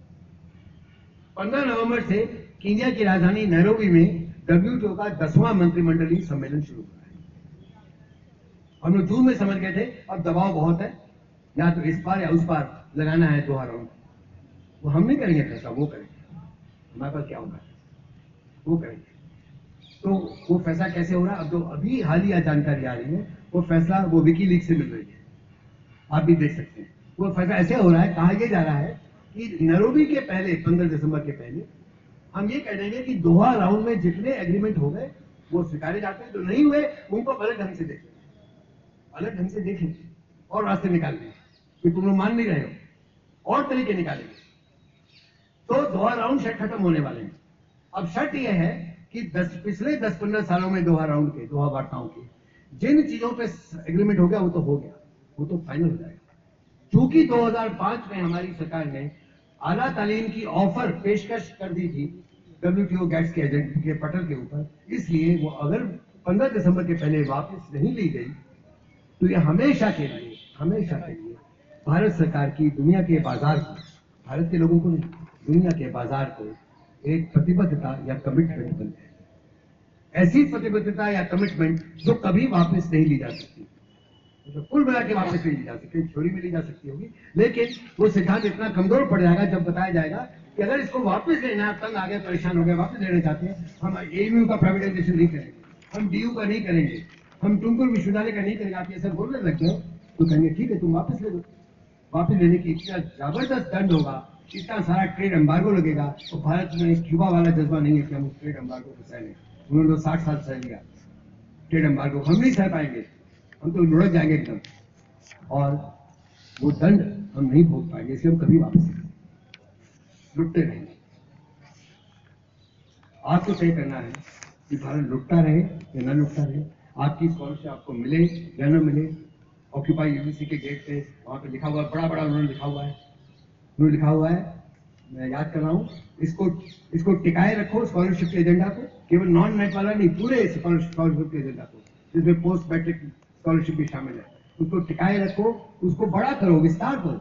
पंद्रह नवंबर से केन्या की राजधानी नैरोबी में डब्ल्यूटीओ का दसवां मंत्रिमंडलीय सम्मेलन शुरू हो रहा है। हम लोग जून में समझ गए थे अब दबाव बहुत है, या तो इस पार या उस पार लगाना है दोहा राउंड। वो हम नहीं करेंगे फैसला, वो करेंगे, हमारे पास क्या होगा वो करेंगे। तो वो फैसला कैसे हो रहा है? अब जो अभी हालिया जानकारी आ रही है वो फैसला वो विकीलीक से मिल रही है, आप भी देख सकते हैं। वो फैसला ऐसे हो रहा है, कहा यह जा रहा है कि नैरोबी के पहले पंद्रह दिसंबर के पहले हम ये कह देंगे कि दोहा राउंड में जितने एग्रीमेंट हो गए वो स्वीकारे जाते हैं, जो नहीं हुए उनको अलग ढंग से देखें, अलग ढंग से देखें और रास्ते निकालेंगे कि तुम लोग मान नहीं रहे हो और तरीके निकालेंगे। तो दोहा राउंड शायद खत्म होने वाले हैं। अब शर्त यह है कि दस पिछले दस पंद्रह सालों में दोहा राउंड के, दोहा वार्ताओं के जिन चीजों पे एग्रीमेंट हो गया वो तो हो गया, वो तो फाइनल हो जाएगा। चूंकि दो हज़ार पाँच में हमारी सरकार ने आला तालीम की ऑफर पेशकश कर दी थी डब्ल्यूटीओ गैट्स के एजेंट के पटल के ऊपर, इसलिए वो अगर पंद्रह दिसंबर के पहले वापस नहीं ली गई तो ये हमेशा के लिए हमेशा के लिए भारत सरकार की दुनिया के बाजार को, भारत के लोगों को नहीं, दुनिया के बाजार को एक प्रतिबद्धता या कमिटमेंट बन जाए। ऐसी प्रतिबद्धता या कमिटमेंट जो कभी वापस नहीं ली जा सकती, तो कुल मिला के वापस नहीं ली जा सकती, थ्योरी में ली जा सकती होगी, लेकिन वो सिद्धांत इतना कमजोर पड़ जाएगा जब बताया जाएगा कि अगर इसको वापस लेना, तंग आ गए, परेशान हो गए, वापस लेना चाहते हैं, हम एएमयू का प्राइवेटाइजेशन नहीं करेंगे, हम डीयू का नहीं करेंगे, हम टुमकुर विश्वविद्यालय का नहीं करेंगे। आप ये सब बोलने लग जाओ तो कहेंगे ठीक है तुम वापस ले दो। वापस लेने की इतना जबरदस्त दंड होगा, इतना सारा ट्रेड एम्बार्गो लगेगा, तो भारत में क्यूबा वाला जज्बा नहीं है कि हम उस ट्रेड एम्बार्गो को सह लें। उन्होंने तो साठ साल सह लिया ट्रेड एम्बार्गो, हम नहीं सह पाएंगे, हम तो लुढ़क जाएंगे एकदम, और वो दंड हम नहीं भोग पाएंगे, इसलिए हम कभी वापस नहीं। लुटते रहेंगे। आपको तय करना है कि भारत लुटता रहे या न लुटता रहे, आपकी स्कॉलरशिप आपको मिले या न मिले। ऑक्यूपाई यूनिवर्सिटी के गेट पे वहां पे लिखा हुआ है, बड़ा बड़ा उन्होंने लिखा हुआ है, उन्होंने लिखा हुआ है, मैं याद कर रहा हूँ, इसको इसको टिकाए रखो स्कॉलरशिप के एजेंडा को, केवल नॉन नेट वाला नहीं, पूरे स्कॉलरशिप के एजेंडा को, जिसमें पोस्ट मैट्रिक स्कॉलरशिप भी शामिल है, उसको टिकाए रखो, उसको बड़ा करो, विस्तार करो,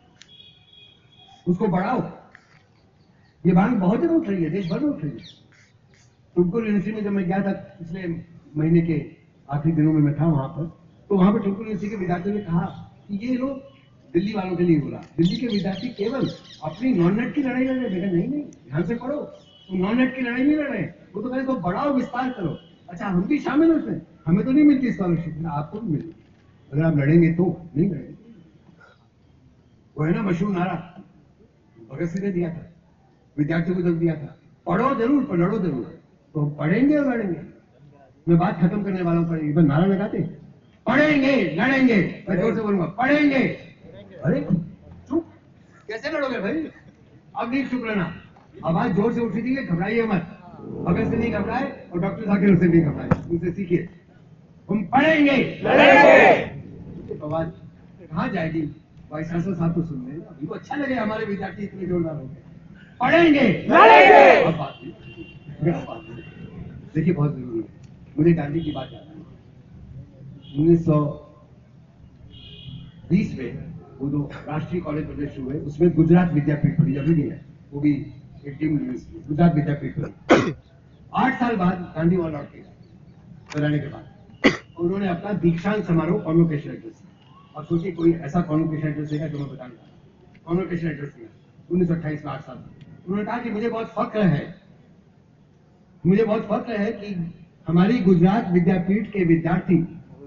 उसको बढ़ाओ। ये मांग बहुत जगह उठ रही है, देश भर में उठ रही है। टुमकुर यूनिवर्सिटी में जब मैं गया था पिछले महीने के आखिरी दिनों में मैं था वहां पर, तो वहां पर टुमकुर यूनिवर्सिटी के विद्यार्थियों ने कहा कि ये लोग दिल्ली वालों के लिए बोला, दिल्ली के विद्यार्थी केवल अपनी नॉन नेट की लड़ाई लड़ रहे हैं। नहीं नहीं, ध्यान से पढ़ो, तुम नॉन नेट की लड़ाई नहीं लड़ रहे, वो तो कहे तो बढ़ाओ, विस्तार करो। अच्छा, हम भी शामिल हैं उसमें, हमें तो नहीं मिलती स्कॉलरशिप, आपको भी मिलेगी, अगर आप लड़ेंगे तो। नहीं लड़ेंगे, वो है ना मशहूर नारा, भगत सिंह ने दिया था, विद्यार्थियों को जब दिया था, पढ़ो जरूर पर लड़ो जरूर। तो पढ़ेंगे और लड़ेंगे। मैं बात खत्म करने वाला हूं, पर नारा लगाते, पढ़ेंगे लड़ेंगे, मैं जोर से बोलूंगा, पढ़ेंगे। अरे चुप, कैसे लड़ोगे भाई? अब नहीं चुप रहना, आवाज जोर से उठी थी, घबराइए मत। भगत सिंह नहीं घबराए और डॉक्टर जाकिर हुसैन नहीं घबराए, उनसे सीखिए। हम पढ़ेंगे लड़ेंगे। आवाज कहाँ जाएगी? वाइस चांसलर साहब को सुन रहे हैं, उनको अच्छा लगे हमारे विद्यार्थी इतने जोरदार हो गए। पढ़ेंगे लड़ेंगे। अब बात देखिए, बहुत जरूरी है, मुझे गांधी की बात याद आई। उन्नीस सौ बीस में वो जो राष्ट्रीय कॉलेज प्रोजेक्ट हुए, उसमें गुजरात विद्यापीठ पढ़ी, अभी भी है, वो भी एक टीम यूनिवर्सिटी, गुजरात विद्यापीठ पढ़ी। आठ साल बाद गांधी वहां लौट के बनाने के बाद उन्होंने अपना दीक्षांत समारोह कॉन्वोकेशन एड्रेस, और सोचिए कोई ऐसा कॉन्वोकेशन एड्रेस देगा जो मैं बताऊंगा, कॉन्वोकेशन एड्रेस दिया उन्नीस सौ अट्ठाईस में, आठ साल। उन्होंने कहा कि मुझे बहुत फख्र है, मुझे बहुत फख्र है कि हमारी गुजरात विद्यापीठ के विद्यार्थी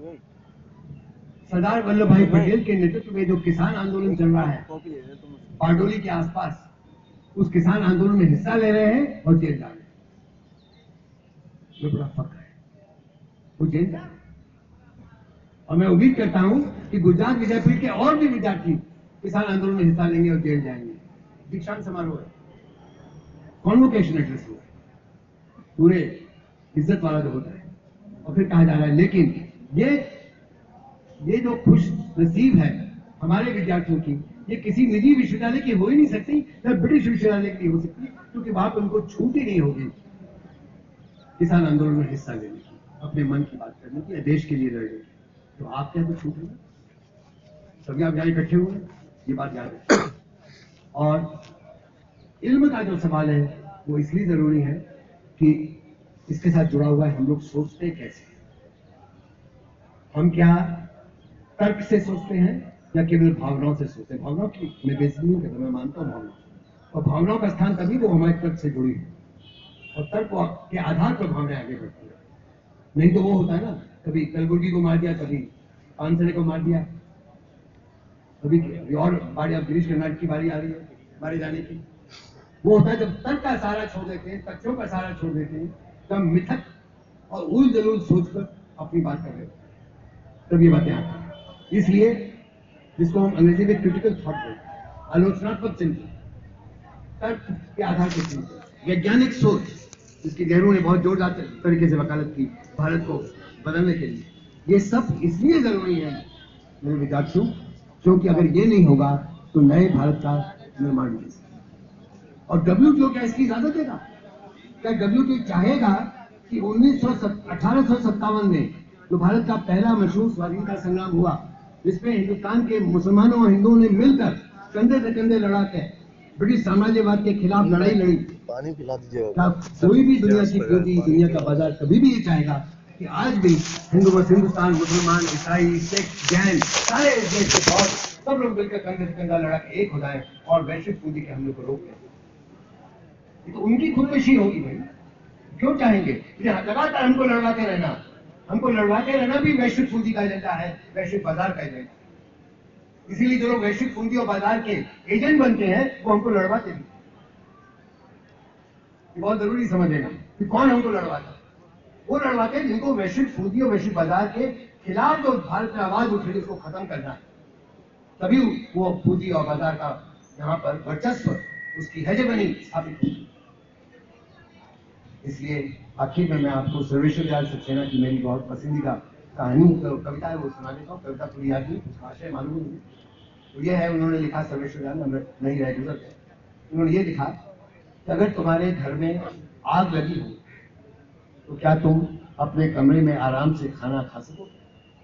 सरदार वल्लभ भाई पटेल के नेतृत्व में जो किसान आंदोलन चल रहा है बारडोली के आसपास, उस किसान आंदोलन में हिस्सा ले रहे हैं और जेल जा रहे हैं। ये बड़ा फख्र है, वो जेल जा रहे हैं। और मैं उम्मीद करता हूं कि गुजरात विद्यापीठ के और भी विद्यार्थी किसान आंदोलन में हिस्सा लेंगे और जेल जाएंगे। दीक्षांत समारोह है, कॉन्वोकेशन एड्रेस हुआ, पूरे इज्जत वाला जो होता है, और फिर कहा जा रहा है लेकिन ये ये जो खुश नसीब है हमारे विद्यार्थियों की, ये किसी निजी विश्वविद्यालय की हो ही नहीं सकती, या ब्रिटिश विश्वविद्यालय की हो सकती, क्योंकि वहां पर उनको छूट ही नहीं होगी किसान आंदोलन में हिस्सा लेने की, अपने मन की बात करने की, या देश के लिए लड़ने की। तो आप क्या तो छूट है, सभी आप यहाँ इकट्ठे हुए, ये बात याद है। और इल्म का जो सवाल है वो इसलिए जरूरी है कि इसके साथ जुड़ा हुआ है हम लोग सोचते कैसे, हम क्या तर्क से सोचते हैं या केवल भावनाओं से सोचते हैं। भावनाओं की मैं बेइज्जती नहीं करता, मैं मानता हूँ भावनाओं, और भावनाओं का स्थान तभी वो हमारे तर्क से जुड़ी है, और तर्क के आधार पर भावनाएं आगे बढ़ती है। नहीं तो वो होता है ना, कभी कलबुर्गी को मार दिया, कभी पानसरे को मार दिया, कभी और बारी, अब गिरीश कर्नाटक की बारी आ रही है मारे जाने की। वो होता है जब तर्क का सहारा छोड़ देते हैं, तथ्यों का सहारा छोड़ देते हैं, तब मिथक और उल जलूल सोचकर अपनी बात कर रहे हैं, तब ये बातें आती हैं। इसलिए जिसको हम अंग्रेजी में क्रिटिकल थॉट बोलते हैं, आलोचनात्मक चिंतन, तर्क के आधार पर चिंतन, वैज्ञानिक सोच, जिसकी नेहरू ने बहुत जोरदार तरीके से वकालत की भारत को बदलने के लिए, ये सब इसलिए जरूरी है मेरे विद्यार्थियों, क्योंकि अगर ये नहीं होगा तो नए भारत का निर्माण नहीं हो सकता। और डब्ल्यूटीओ क्या इसकी इजाजत देगा? क्या डब्ल्यूटीओ चाहेगा कि उन्नीस सौ अठारह सौ सत्तावन में जो भारत का पहला मशहूर स्वाधीनता संग्राम हुआ, जिसमें हिंदुस्तान के मुसलमानों और हिंदुओं ने मिलकर कंधे से कंधे लड़ा के ब्रिटिश साम्राज्यवाद के खिलाफ लड़ाई लड़ी, पानी पिला दीजिएगा, कोई भी दुनिया की पूंजी, दुनिया का बाजार कभी भी ये चाहेगा कि आज भी हिंदू हिंदुस्तान, मुसलमान, ईसाई, सिख, जैन, सारे देश के बहुत सब लोग मिलकर कंधे से कंधा लड़ा के एक हो जाए और वैश्विक पूंजी के हमले को रोक दें। तो उनकी खुदकुशी होगी भाई, क्यों चाहेंगे? लगातार हमको लड़वाते रहना, हमको लड़वाते रहना भी वैश्विक पूंजी का एजेंडा है, वैश्विक बाजार का एजेंडा। इसीलिए जो लोग वैश्विक पूंजी और बाजार के एजेंट बनते हैं वो हमको लड़वाते हैं। बहुत जरूरी समझेगा कि कौन हमको लड़वाता है। वो लड़वाते हैं जिनको वैश्विक पूंजी और वैश्विक बाजार के खिलाफ जो भारत में आवाज उठ रही है उसको खत्म करना है, तभी वो पूंजी और बाजार का यहाँ पर वर्चस्व उसकी हेजेमनी स्थापित होगी। इसलिए आखिर में मैं आपको सर्वेश्वर दयाल सक्सेना की मेरी बहुत पसंदीदा कहानी तो कविता है वो सुना देता हूँ। कविता पूरी याद नहीं, उसका आशय मालूम नहीं। तो ये है, उन्होंने लिखा, सर्वेश्वर दयाल नहीं रहे गुजर गए, उन्होंने ये लिखा कि अगर तुम्हारे घर में आग लगी हो तो क्या तुम अपने कमरे में आराम से खाना खा सकोगे?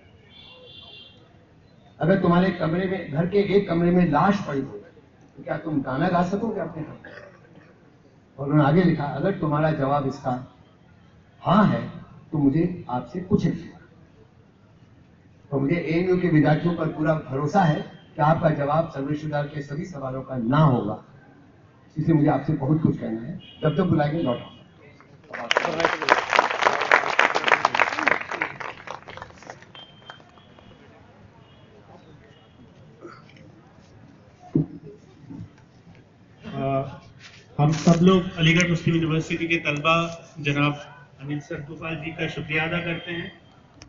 अगर तुम्हारे कमरे में, घर के एक कमरे में लाश पड़ी हो तो क्या तुम गाना गा सकोगे अपने घर में? और उन्होंने आगे लिखा, अगर तुम्हारा जवाब इसका हाँ है तो मुझे आपसे पूछे। तो मुझे एएनयू के विद्यार्थियों पर पूरा भरोसा है कि आपका जवाब सर्वेश्वर दयाल के सभी सवालों का ना होगा। इसलिए मुझे आपसे बहुत कुछ कहना है। जब तक बुलाएंगे लौट आओ। हम सब लोग अलीगढ़ मुस्लिम यूनिवर्सिटी के तलबा जनाब अनिल सर गोपाल जी का शुक्रिया अदा करते हैं